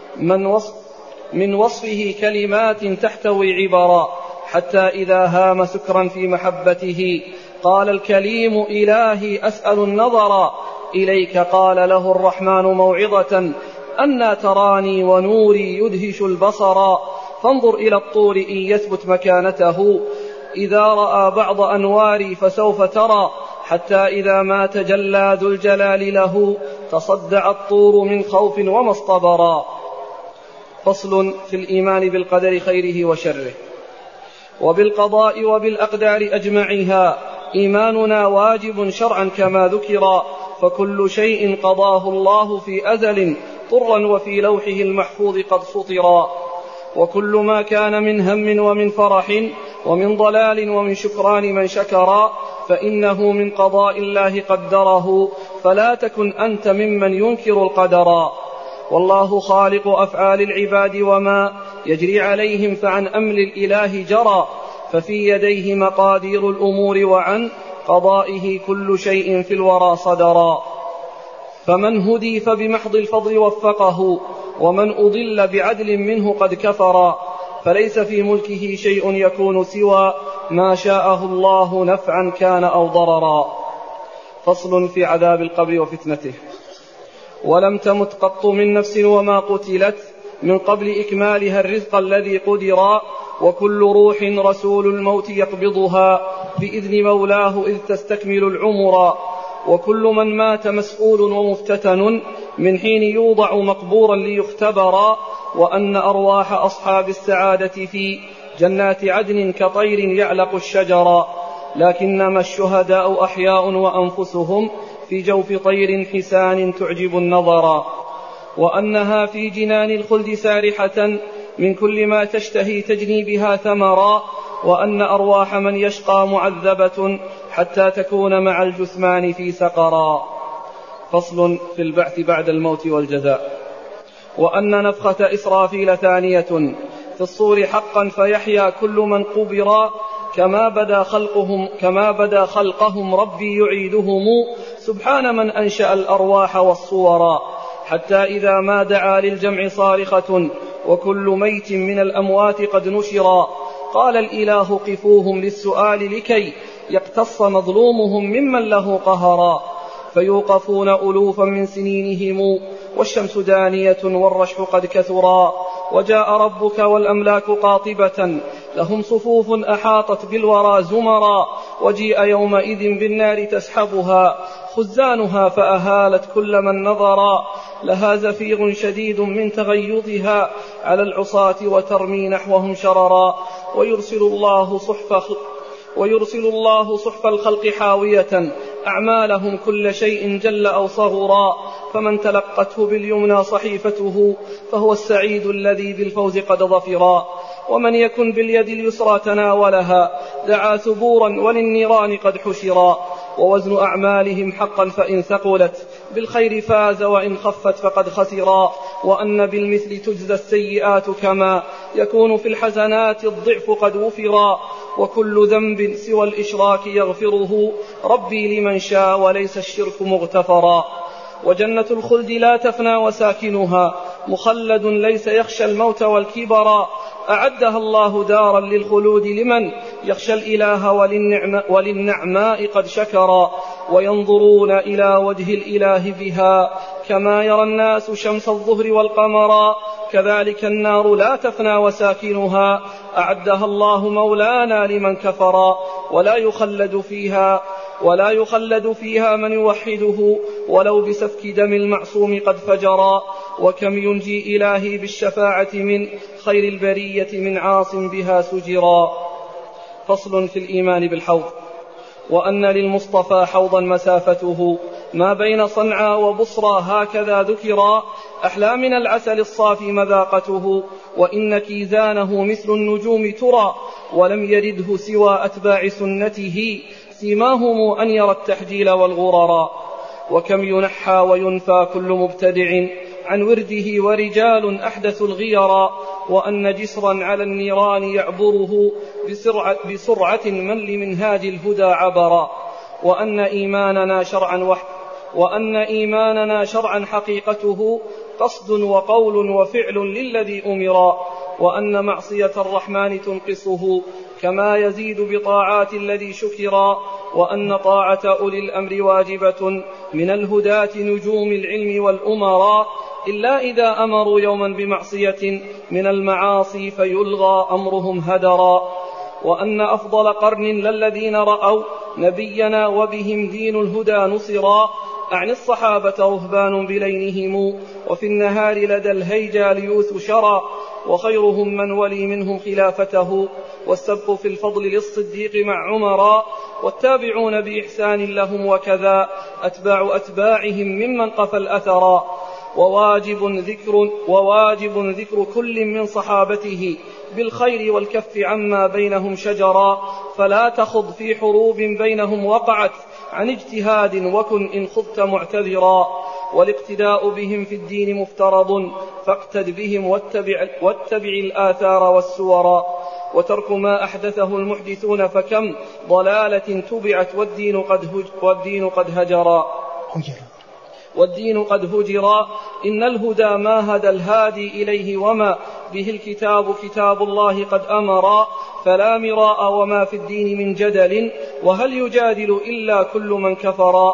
من وصفه كلمات تحتوي عبرا حتى إذا هام سكرا في محبته قال الكليم إلهي أسأل النظر إليك قال له الرحمن موعظة أنى تراني ونوري يدهش البصر فانظر إلى الطور إن يثبت مكانته إذا رأى بعض أنواري فسوف ترى حتى إذا ما تجلى ذو الجلال له تصدع الطور من خوف وما اصطبرا. فصل في الإيمان بالقدر خيره وشره. وبالقضاء وبالأقدار أجمعها إيماننا واجب شرعا كما ذكر فكل شيء قضاه الله في أزل طرا وفي لوحه المحفوظ قد سطرا وكل ما كان من هم ومن فرح ومن ضلال ومن شكران من شكرا فإنه من قضاء الله قدره فلا تكن أنت ممن ينكر القدرا والله خالق أفعال العباد وما يجري عليهم فعن أمر الإله جرى ففي يديه مقادير الأمور وعن قضائه كل شيء في الورى صدرا فمن هدي فبمحض الفضل وفقه ومن أضل بعدل منه قد كفرا فليس في ملكه شيء يكون سوى ما شاءه الله نفعا كان أو ضررا. فصل في عذاب القبر وفتنته. ولم تمت قط من نفس وما قتلت من قبل إكمالها الرزق الذي قدرا وكل روح رسول الموت يقبضها بإذن مولاه إذ تستكمل العمر وكل من مات مسؤول ومفتتن من حين يوضع مقبورا ليختبرا وأن أرواح أصحاب السعادة في جنات عدن كطير يعلق الشجرا لكنما الشهداء أحياء وأنفسهم في جوف طير حسان تعجب النظرا وأنها في جنان الخلد سارحة من كل ما تشتهي تجني بها ثمرا، وأن أرواح من يشقى معذبة حتى تكون مع الجثمان في سقرا. فصل في البعث بعد الموت والجزاء. وأن نفخة إسرافيل ثانية في الصور حقا فيحيا كل من قبرا، كما بدا خلقهم ربي يعيدهم، سبحان من أنشأ الأرواح والصورا. حتى إذا ما دعا للجمع صارخة وكل ميت من الأموات قد نشرا، قال الإله قفوهم للسؤال لكي يقتص مظلومهم ممن له قهرا. فيوقفون ألوفا من سنينهم والشمس دانية والرشح قد كثرا، وجاء ربك والأملاك قاطبة لهم صفوف أحاطت بالورى زمرا، وجيء يومئذ بالنار تسحبها خزانها فأهالت كل من نظرا، لها زفير شديد من تغيظها على العصاة وترمي نحوهم شررا، ويرسل الله صحف الخلق حاوية أعمالهم كل شيء جل أو صغرا، فمن تلقته باليمنى صحيفته فهو السعيد الذي بالفوز قد ظفرا، ومن يكن باليد اليسرى تناولها دعا ثبورا وللنيران قد حشرا، ووزن أعمالهم حقا فإن ثقلت بالخير فاز وإن خفت فقد خسرا، وأن بالمثل تجزى السيئات كما يكون في الحسنات الضعف قد وفرا، وكل ذنب سوى الإشراك يغفره ربي لمن شاء وليس الشرك مغتفرا. وجنة الخلد لا تفنى وساكنها مخلد ليس يخشى الموت والكبرا، أعدها الله دارا للخلود لمن يخشى الإله وللنعماء قد شكرا، وينظرون إلى وجه الإله بها كما يرى الناس شمس الظهر والقمرا، كذلك النار لا تفنى وساكنها أعدها الله مولانا لمن كفرا، ولا يخلد فيها من يوحده ولو بسفك دم المعصوم قد فجرا، وكم ينجي إلهي بالشفاعة من خير البرية من عاص بها سجرا. فصل في الإيمان بالحوض. وأن للمصطفى حوضا مسافته ما بين صنعاء وبصرى هكذا ذكرا، أحلى من العسل الصافي مذاقته، وإن كيزانه مثل النجوم ترى، ولم يرده سوى أتباع سنته سيماهم أن يرى التحجيل والغررا. وكم ينحى وينفى كل مبتدع عن ورده ورجال أحدث الغيرا، وأن جسرا على النيران يعبره بسرعة من لمنهاج الهدى عبرا، وأن إيماننا شرعا حقيقته قصد وقول وفعل للذي أمرا، وأن معصية الرحمن تنقصه كما يزيد بطاعات الذي شكرا، وأن طاعة أولي الأمر واجبة من الهداة نجوم العلم والأمراء، إلا إذا أمروا يوما بمعصية من المعاصي فيلغى أمرهم هدرا، وأن أفضل قرن للذين رأوا نبينا وبهم دين الهدى نصرا، أعني الصحابة رهبان بلينهم وفي النهار لدى الهيجا ليوث شرا، وخيرهم من ولي منهم خلافته، والسبق في الفضل للصديق مع عمرا، والتابعون بإحسان لهم وكذا أتباع أتباعهم ممن قفى الأثرا، وواجب ذكر كل من صحابته بالخير والكف عما بينهم شجرا، فلا تخض في حروب بينهم وقعت عن اجتهاد وكن إن خضت معتذرا، والاقتداء بهم في الدين مفترض فاقتد بهم واتبع الآثار والسورا، وترك ما أحدثه المحدثون فكم ضلالة تبعت والدين قد هجرا، إن الهدى ما هدى الهادي إليه وما به الكتاب كتاب الله قد أمرا، فلا مراء وما في الدين من جدل وهل يجادل إلا كل من كفرا،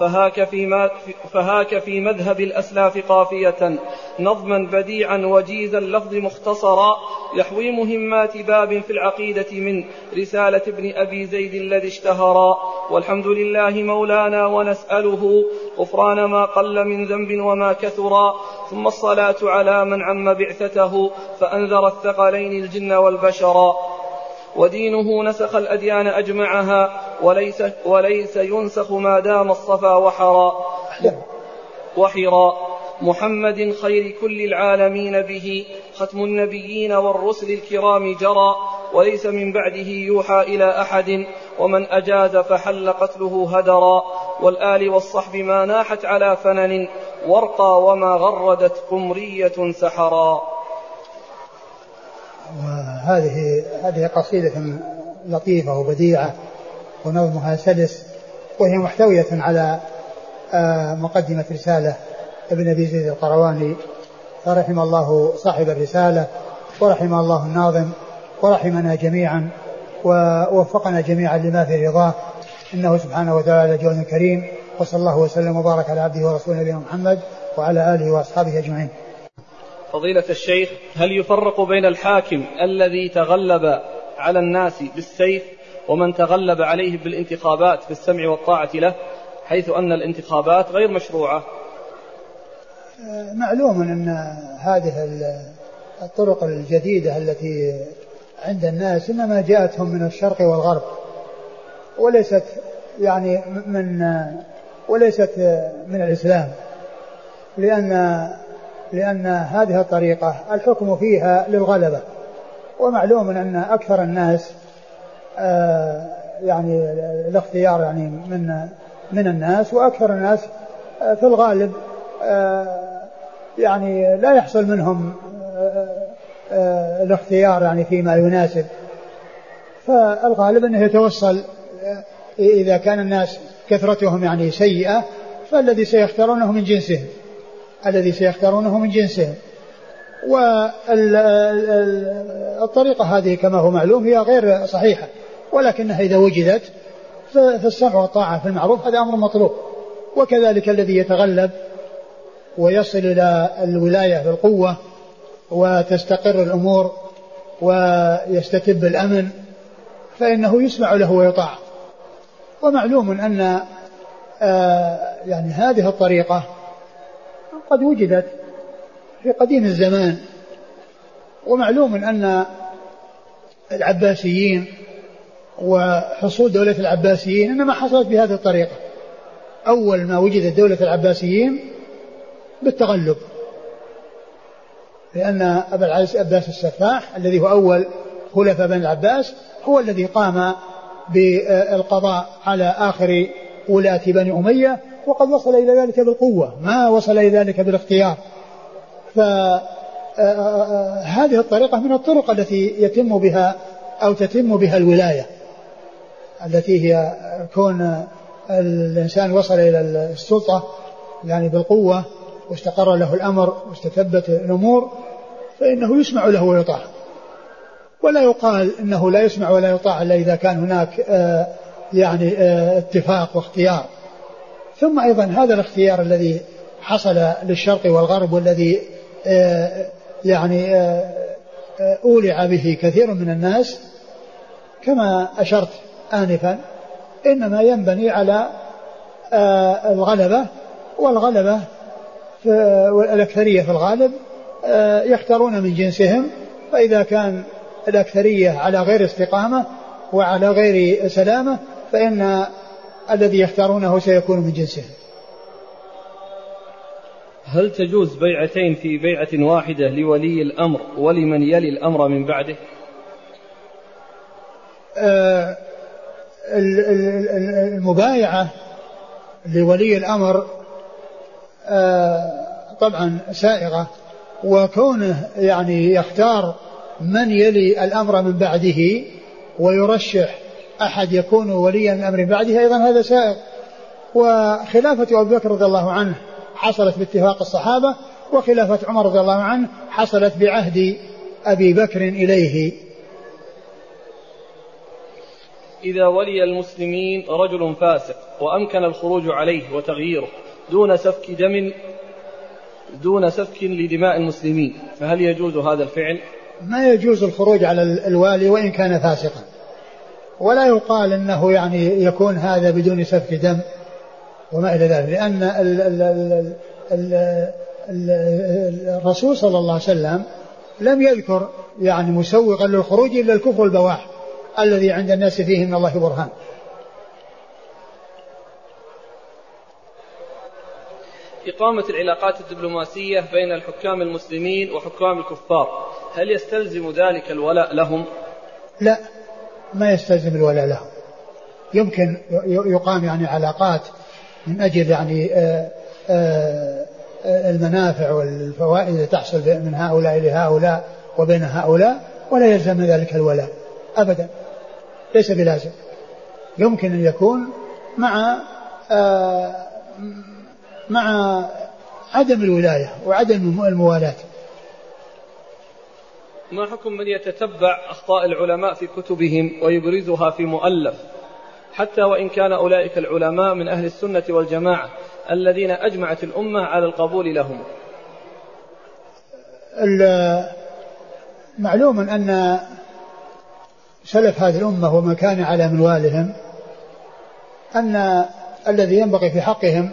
فهاك في مذهب الأسلاف قافية نظما بديعا وجيز اللفظ مختصرا، يحوي مهمات باب في العقيدة من رسالة ابن أبي زيد الذي اشتهرا، والحمد لله مولانا ونسأله غفران ما قل من ذنب وما كثرا، ثم الصلاة على من عم بعثته فأنذر الثقلين الجن والبشرا، ودينه نسخ الأديان أجمعها وليس ينسخ ما دام الصفا وحرا، محمد خير كل العالمين به ختم النبيين والرسل الكرام جرى وليس من بعده يوحى إلى أحد ومن أجاز فحل قتله هدرا والآل والصحب ما ناحت على فنن ورقى وما غردت قمرية سحرا. وهذه قصيدة لطيفة وبديعة ونظمها سلس، وهي محتوية على مقدمة رسالة ابن أبي زيد القيرواني، فرحم الله صاحب الرسالة ورحم الله الناظم ورحمنا جميعا ووفقنا جميعا لما في رضاه، إنه سبحانه وتعالى جواد كريم. وصلى الله وسلم وبارك على عبده ورسوله نبينا محمد وعلى آله وأصحابه أجمعين. فضيلة الشيخ، هل يفرق بين الحاكم الذي تغلب على الناس بالسيف ومن تغلب عليه بالانتخابات بالسمع والطاعة له، حيث أن الانتخابات غير مشروعة؟ معلوم أن هذه الطرق الجديدة التي عند الناس إنما جاءتهم من الشرق والغرب، وليست من الإسلام، لأن هذه الطريقة الحكم فيها للغلبة، ومعلوم أن أكثر الناس الاختيار من الناس، وأكثر الناس في الغالب لا يحصل منهم الاختيار فيما يناسب، فالغالب أنه يتوصل إذا كان الناس كثرتهم سيئة فالذي سيختارونه من جنسهم والطريقة هذه كما هو معلوم هي غير صحيحة، ولكنها إذا وجدت فالسمع والطاعة في المعروف هذا أمر مطلوب. وكذلك الذي يتغلب ويصل إلى الولاية بالقوة وتستقر الأمور ويستتب الأمن فإنه يسمع له ويطاع. ومعلوم أن هذه الطريقة قد وجدت في قديم الزمان، ومعلوم أن العباسيين وحصول دولة العباسيين إنما حصلت بهذه الطريقة. أول ما وجدت دولة العباسيين بالتغلب، لأن أبا العز عباس السفاح الذي هو أول خلفاء بني العباس هو الذي قام بالقضاء على آخر ولاة بني أمية، وقد وصل إلى ذلك بالقوة ما وصل إلى ذلك بالاختيار. فهذه الطريقة من الطرق التي يتم بها أو تتم بها الولاية، التي هي كون الإنسان وصل إلى السلطة بالقوة واستقر له الأمر واستتبت الأمور فإنه يسمع له ويطاع، ولا يقال إنه لا يسمع ولا يطاع إلا إذا كان هناك اتفاق واختيار. ثم أيضا هذا الاختيار الذي حصل للشرق والغرب والذي أولع به كثير من الناس كما أشرت آنفا إنما ينبني على الغلبة، والغلبة والأكثرية في الغالب يختارون من جنسهم، فإذا كان الأكثرية على غير استقامة وعلى غير سلامة فإن الذي يختارونه سيكون من جنسهم. هل تجوز بيعتين في بيعة واحدة لولي الأمر ولمن يلي الأمر من بعده؟ المبايعة لولي الأمر طبعا سائغة، وكونه يختار من يلي الأمر من بعده ويرشح أحد يكون وليا الأمر من بعده أيضا هذا سائغ. وخلافة أبي بكر رضي الله عنه حصلت باتفاق الصحابة، وخلافة عمر رضي الله عنه حصلت بعهد أبي بكر إليه. إذا ولي المسلمين رجل فاسق وأمكن الخروج عليه وتغييره دون سفك لدماء المسلمين، فهل يجوز هذا الفعل؟ ما يجوز الخروج على الوالي وإن كان فاسقا، ولا يقال أنه يكون هذا بدون سفك دم وما إلى ذلك، لأن الرسول صلى الله عليه وسلم لم يذكر مسوغا للخروج إلا الكفر البواح الذي عند الناس فيه من الله برهان. إقامة العلاقات الدبلوماسية بين الحكام المسلمين وحكام الكفار هل يستلزم ذلك الولاء لهم؟ لا، ما يستلزم الولاء لهم. يمكن يقام يعني علاقات من أجل يعني المنافع والفوائد تحصل من هؤلاء لهؤلاء وبين هؤلاء، ولا يلزم ذلك الولاء أبدا، ليس بلازم. يمكن أن يكون مع عدم الولاية وعدم الموالاة. ما حكم من يتتبع أخطاء العلماء في كتبهم ويبرزها في مؤلف حتى وإن كان أولئك العلماء من أهل السنة والجماعة الذين أجمعت الأمة على القبول لهم؟ معلوم أن سلف هذه الأمة وما كان على منوالهم أن الذي ينبغي في حقهم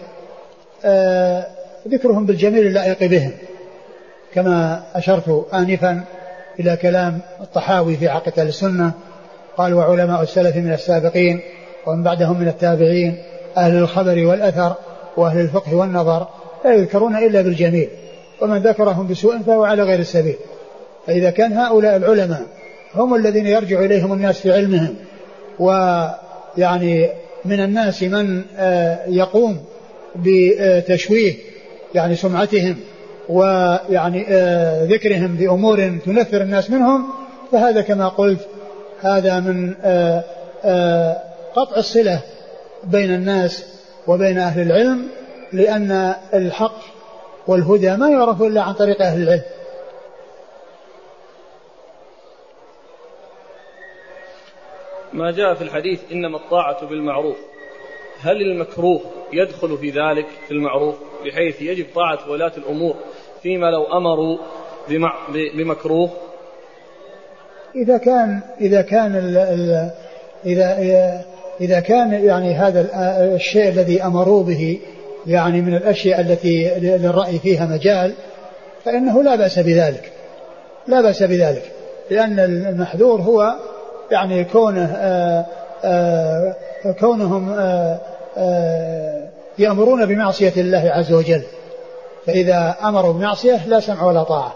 ذكرهم بالجميل اللائق بهم، كما أشرت آنفا إلى كلام الطحاوي في عقيدة أهل السنة، قال: وعلماء السلف من السابقين ومن بعدهم من التابعين أهل الخبر والأثر وأهل الفقه والنظر لا يذكرون إلا بالجميل، ومن ذكرهم بسوء فهو على غير السبيل. فإذا كان هؤلاء العلماء هم الذين يرجع إليهم الناس في علمهم، ويعني من الناس من يقوم بتشويه يعني سمعتهم ويعني ذكرهم بأمور تنفر الناس منهم، فهذا كما قلت هذا من قطع الصلة بين الناس وبين أهل العلم، لأن الحق والهدى ما يعرف إلا عن طريق أهل العلم. ما جاء في الحديث إنما الطاعة بالمعروف، هل المكروه يدخل في ذلك في المعروف بحيث يجب طاعة ولاة الأمور فيما لو أمروا بمكروه؟ إذا كان يعني هذا الشيء الذي أمروا به يعني من الأشياء التي للرأي فيها مجال، فإنه لا بأس بذلك، لأن المحذور هو يعني كونهم يأمرون بمعصية الله عز وجل، فإذا أمروا بمعصية لا سمع ولا طاعة.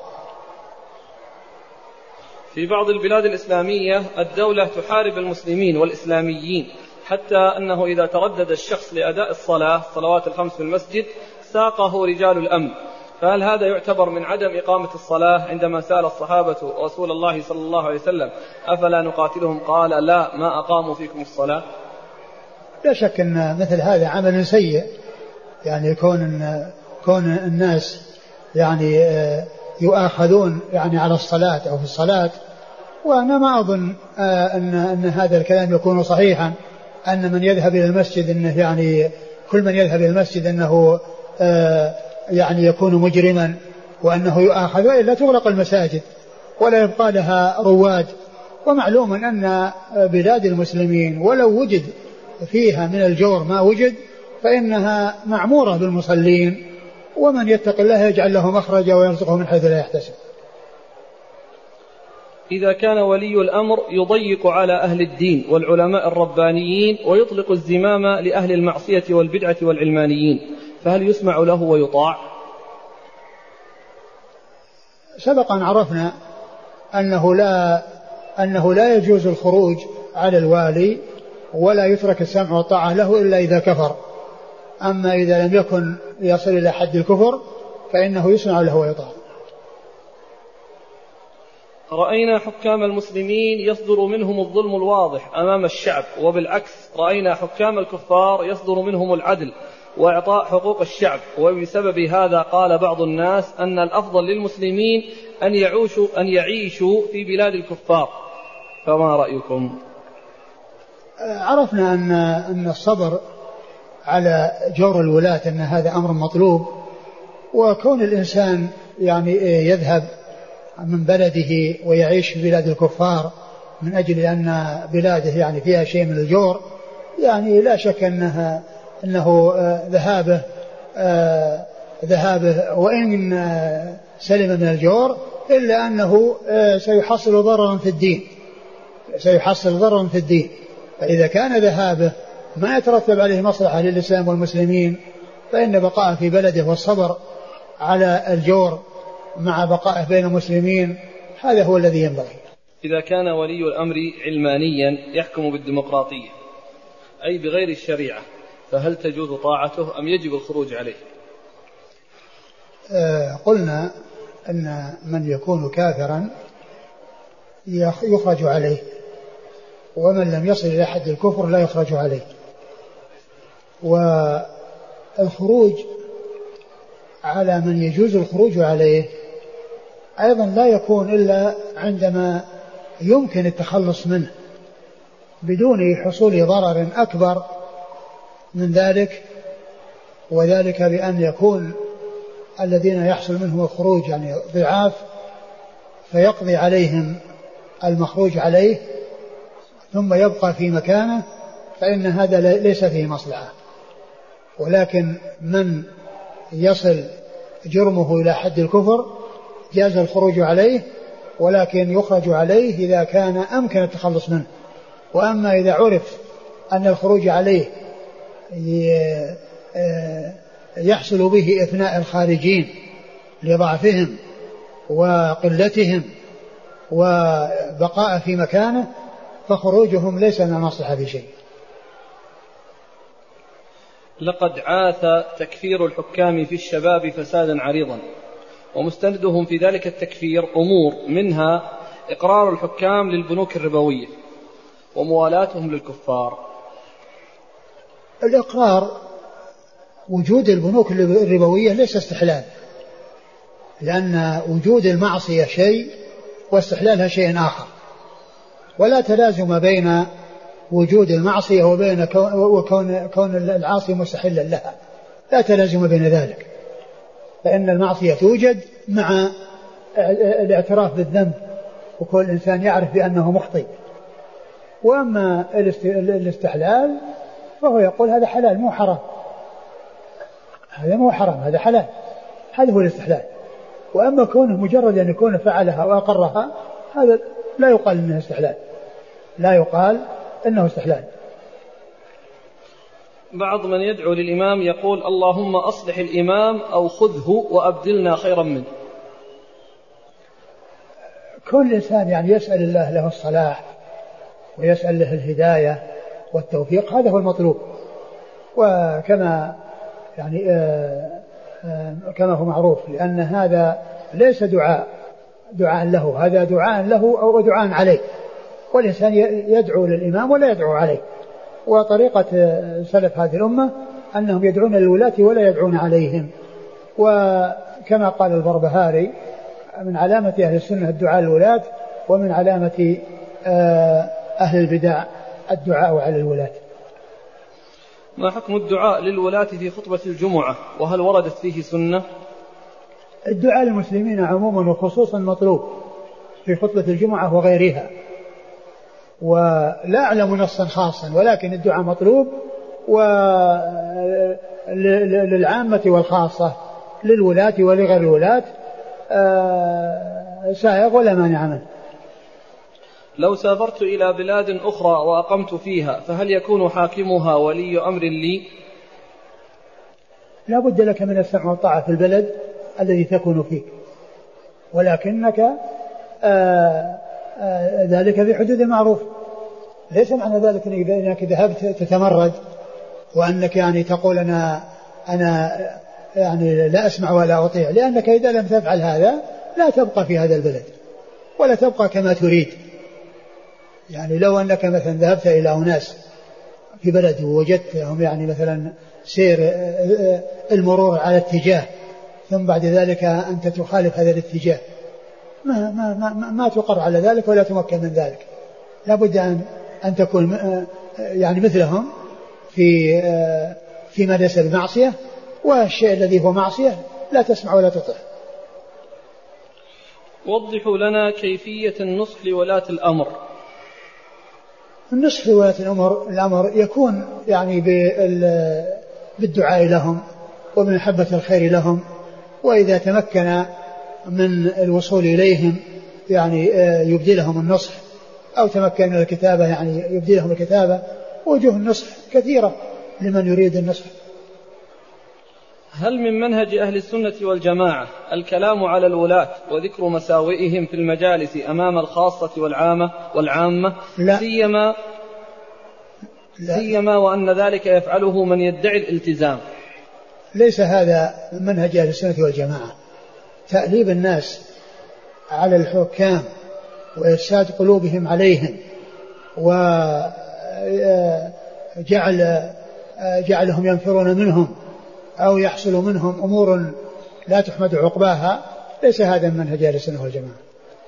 في بعض البلاد الإسلامية الدولة تحارب المسلمين والإسلاميين، حتى أنه إذا تردد الشخص لأداء الصلوات الخمس في المسجد ساقه رجال الأمن، فهل هذا يعتبر من عدم إقامة الصلاة؟ عندما سأل الصحابة رسول الله صلى الله عليه وسلم أفلا نقاتلهم قال لا ما أقاموا فيكم الصلاة. لا شك أن مثل هذا عمل سيء، يعني كون الناس يعني يؤاخذون يعني على الصلاة أو في الصلاة. وأنا ما أظن أن هذا الكلام يكون صحيحا، أن من يذهب إلى المسجد أنه يعني كل من يذهب إلى المسجد أنه يعني يكون مجرما وأنه يؤاخذ، وإلا تغلق المساجد ولا يبقى لها رواد. ومعلوم أن بلاد المسلمين ولو وجد فيها من الجور ما وجد فإنها معمورة بالمصلين، ومن يتق الله يجعل له مخرجا ويرزقه من حيث لا يحتسب. إذا كان ولي الأمر يضيق على أهل الدين والعلماء الربانيين ويطلق الزمام لأهل المعصية والبدعة والعلمانيين، فهل يسمع له ويطاع؟ سبقا عرفنا أنه لا يجوز الخروج على الوالي ولا يترك السمع والطاعة له إلا إذا كفر. أما إذا لم يكن يصل إلى حد الكفر فإنه يسمع له ويطاع. رأينا حكام المسلمين يصدر منهم الظلم الواضح أمام الشعب، وبالعكس رأينا حكام الكفار يصدر منهم العدل وإعطاء حقوق الشعب، وبسبب هذا قال بعض الناس أن الأفضل للمسلمين أن يعيشوا في بلاد الكفار، فما رأيكم؟ عرفنا أن الصبر على جور الولاة أن هذا أمر مطلوب، وكون الإنسان يعني يذهب من بلده ويعيش في بلاد الكفار من أجل أن بلاده يعني فيها شيء من الجور، يعني لا شك أنه ذهابه وإن سلم من الجور إلا أنه سيحصل ضررا في الدين. فإذا كان ذهابه ما يترتب عليه مصلحة للإسلام والمسلمين فإن بقاءه في بلده والصبر على الجور مع بقائه بين المسلمين هذا هو الذي ينبغي. إذا كان ولي الأمر علمانيا يحكم بالديمقراطية أي بغير الشريعة فهل تجوز طاعته أم يجب الخروج عليه؟ قلنا أن من يكون كافرا يخرج عليه، ومن لم يصل إلى حد الكفر لا يخرج عليه. والخروج على من يجوز الخروج عليه أيضا لا يكون إلا عندما يمكن التخلص منه بدون حصول ضرر أكبر من ذلك، وذلك بأن يكون الذين يحصل منهم الخروج يعني ضعاف فيقضي عليهم المخروج عليه ثم يبقى في مكانه، فإن هذا ليس فيه مصلحة. ولكن من يصل جرمه إلى حد الكفر جاز الخروج عليه، ولكن يخرج عليه إذا كان أمكن التخلص منه. وأما إذا عرف أن الخروج عليه يحصل به إفناء الخارجين لضعفهم وقلتهم وبقاء في مكانه فخروجهم ليس من المصلحة في شيء. لقد عاث تكفير الحكام في الشباب فسادا عريضا، ومستندهم في ذلك التكفير أمور منها إقرار الحكام للبنوك الربوية وموالاتهم للكفار. الإقرار وجود البنوك الربوية ليس استحلال، لأن وجود المعصية شيء واستحلالها شيء آخر، ولا تلازم بين وجود المعصية وبين كون العاصي مستحلا لها، لا تلازم بين ذلك، فإن المعصية توجد مع الاعتراف بالذنب وكل إنسان يعرف بأنه مخطئ. وأما الاستحلال فهو يقول هذا حلال مو حرام، هذا مو حرام هذا حلال، هذا هو الاستحلال. وأما كونه مجرد أن يكون فعلها وأقرها هذا لا يقال إنه استحلال، لا يقال إنه استحلال. بعض من يدعو للإمام يقول اللهم أصلح الإمام أو خذه وأبدلنا خيرا منه. كل إنسان يعني يسأل الله له الصلاح ويسأل له الهداية والتوفيق، هذا هو المطلوب. وكما يعني كما هو معروف، لأن هذا ليس دعاء له، هذا دعاء له أو دعاء عليه، والإنسان يدعو للإمام ولا يدعو عليه. وطريقة سلف هذه الأمة أنهم يدعون للولاة ولا يدعون عليهم. وكما قال البربهاري من علامة أهل السنة الدعاء للولاة، ومن علامة أهل البدع الدعاء على الولاة. ما حكم الدعاء للولاة في خطبة الجمعة، وهل وردت فيه سنة؟ الدعاء للمسلمين عموما وخصوصا مطلوب في خطبة الجمعة وغيرها، ولا أعلم نصا خاصا، ولكن الدعاء مطلوب وللعامة والخاصة للولاة ولغير الولاة سائغ ولا مانع منه. لو سافرت إلى بلاد أخرى وأقمت فيها فهل يكون حاكمها ولي أمر لي؟ لا بد لك من السمع والطاعة في البلد الذي تكون فيه، ولكنك ذلك في حدود المعروف. ليس معنى ذلك أنك ذهبت تتمرد وأنك يعني تقول أنا يعني لا أسمع ولا أطيع، لأنك إذا لم تفعل هذا لا تبقى في هذا البلد ولا تبقى كما تريد. يعني لو أنك مثلا ذهبت إلى أناس في بلد ووجدتهم يعني مثلا سير المرور على اتجاه، ثم بعد ذلك أنت تخالف هذا الاتجاه، ما تقر على ذلك ولا تمكن من ذلك. لا بد أن تكون يعني مثلهم فيما ليس بمعصية، والشيء الذي هو معصية لا تسمع ولا تطع. وضحوا لنا كيفية النصح لولاة الأمر. النصح لولاة الأمر يكون يعني بالدعاء لهم وبمحبة الخير لهم، وإذا تمكن من الوصول إليهم يعني يبدي لهم النصح، أو تمكن من الكتابة يعني يبدي لهم الكتابة. وجوه النصح كثيرة لمن يريد النصح. هل من منهج أهل السنة والجماعة الكلام على الولاة وذكر مساوئهم في المجالس أمام الخاصة والعامة لا. سيما وأن ذلك يفعله من يدعي الالتزام؟ ليس هذا منهج أهل السنة والجماعة. تأليب الناس على الحكام وإفساد قلوبهم عليهم وجعلهم ينفرون منهم أو يحصل منهم أمور لا تحمد عقباها، ليس هذا من منهج أهل السنة والجماعة.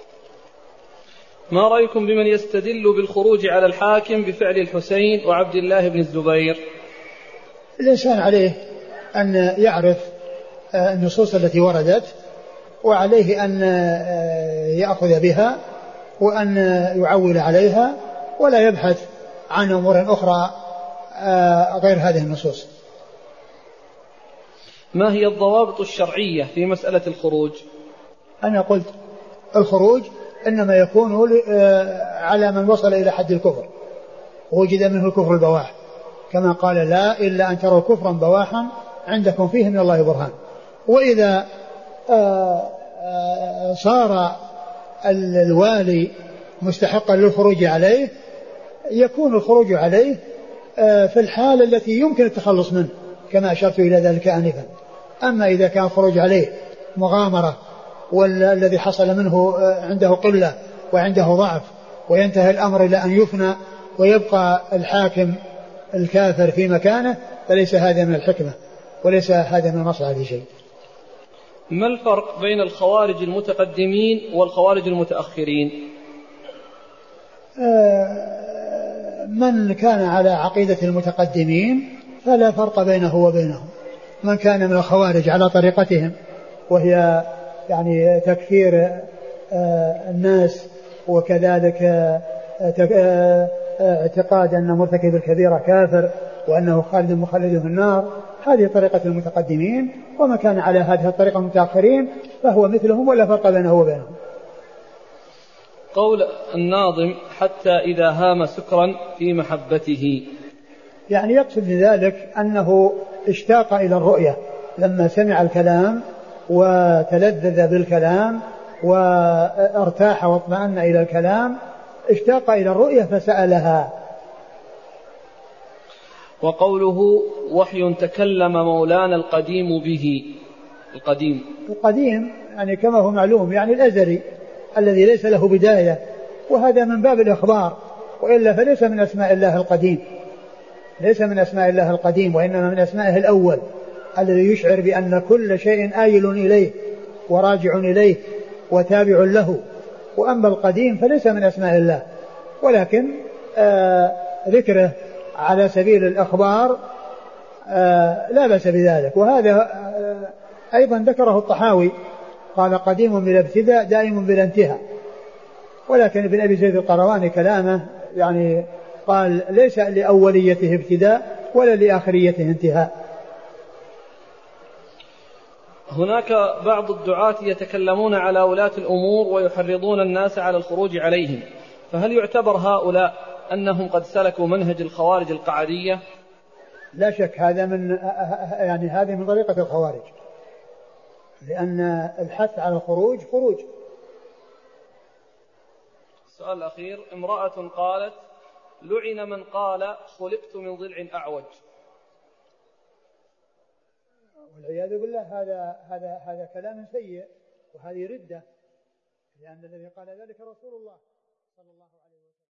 ما رأيكم بمن يستدل بالخروج على الحاكم بفعل الحسين وعبد الله بن الزبير؟ الإنسان عليه أن يعرف النصوص التي وردت، وعليه أن يأخذ بها وأن يعول عليها ولا يبحث عن أمور أخرى غير هذه النصوص. ما هي الضوابط الشرعية في مسألة الخروج؟ أنا قلت الخروج إنما يكون على من وصل إلى حد الكفر ووجد منه الكفر البواح، كما قال لا إلا أن تروا كفرا بواحا عندكم فيه من الله برهان. وإذا صار الوالي مستحقا للخروج عليه يكون الخروج عليه في الحالة التي يمكن التخلص منه كما أشرت إلى ذلك آنفا. أما إذا كان الخروج عليه مغامرة والذي حصل منه عنده قلة وعنده ضعف وينتهي الأمر إلى أن يفنى ويبقى الحاكم الكافر في مكانه، فليس هذا من الحكمة وليس هذا من المصلحة شيء. ما الفرق بين الخوارج المتقدمين والخوارج المتأخرين؟ من كان على عقيدة المتقدمين فلا فرق بينه وبينهم. من كان من الخوارج على طريقتهم وهي يعني تكفير الناس وكذلك اعتقاد أن مرتكب الكبيرة كافر وأنه خالد مخلد في النار، هذه طريقة المتقدمين. وما كان على هذه الطريقة المتأخرين فهو مثلهم ولا فرق بينه وبينهم. قول الناظم حتى إذا هام سكرا في محبته، يعني يقصد بذلك أنه اشتاق إلى الرؤية لما سمع الكلام وتلذذ بالكلام وارتاح واطمأن إلى الكلام، اشتاق إلى الرؤية فسألها. وقوله وحي تكلم مولانا القديم به، القديم يعني كما هو معلوم يعني الأزلي الذي ليس له بداية، وهذا من باب الإخبار، وإلا فليس من أسماء الله القديم، ليس من أسماء الله القديم، وإنما من أسمائه الأول الذي يشعر بأن كل شيء آيل إليه وراجع إليه وتابع له. وأما القديم فليس من أسماء الله، ولكن ذكره على سبيل الأخبار لا بأس بذلك. وهذا أيضا ذكره الطحاوي قال قديم بلا ابتداء دائم بلا انتهاء. ولكن ابن أبي زيد القيرواني كلامه يعني قال ليس لأوليته ابتداء ولا لآخريته انتهاء. هناك بعض الدعاة يتكلمون على ولاة الأمور ويحرضون الناس على الخروج عليهم، فهل يعتبر هؤلاء أنهم قد سلكوا منهج الخوارج القعدية؟ لا شك هذا هذه من طريقة الخوارج، لأن الحث على الخروج خروج. السؤال الأخير، امرأة قالت لعن من قال خلقت من ضلع أعوج. والعياذ بالله هذا كلام سيء وهذه ردة، لأن الذي قال ذلك رسول الله صلى الله عليه وسلم.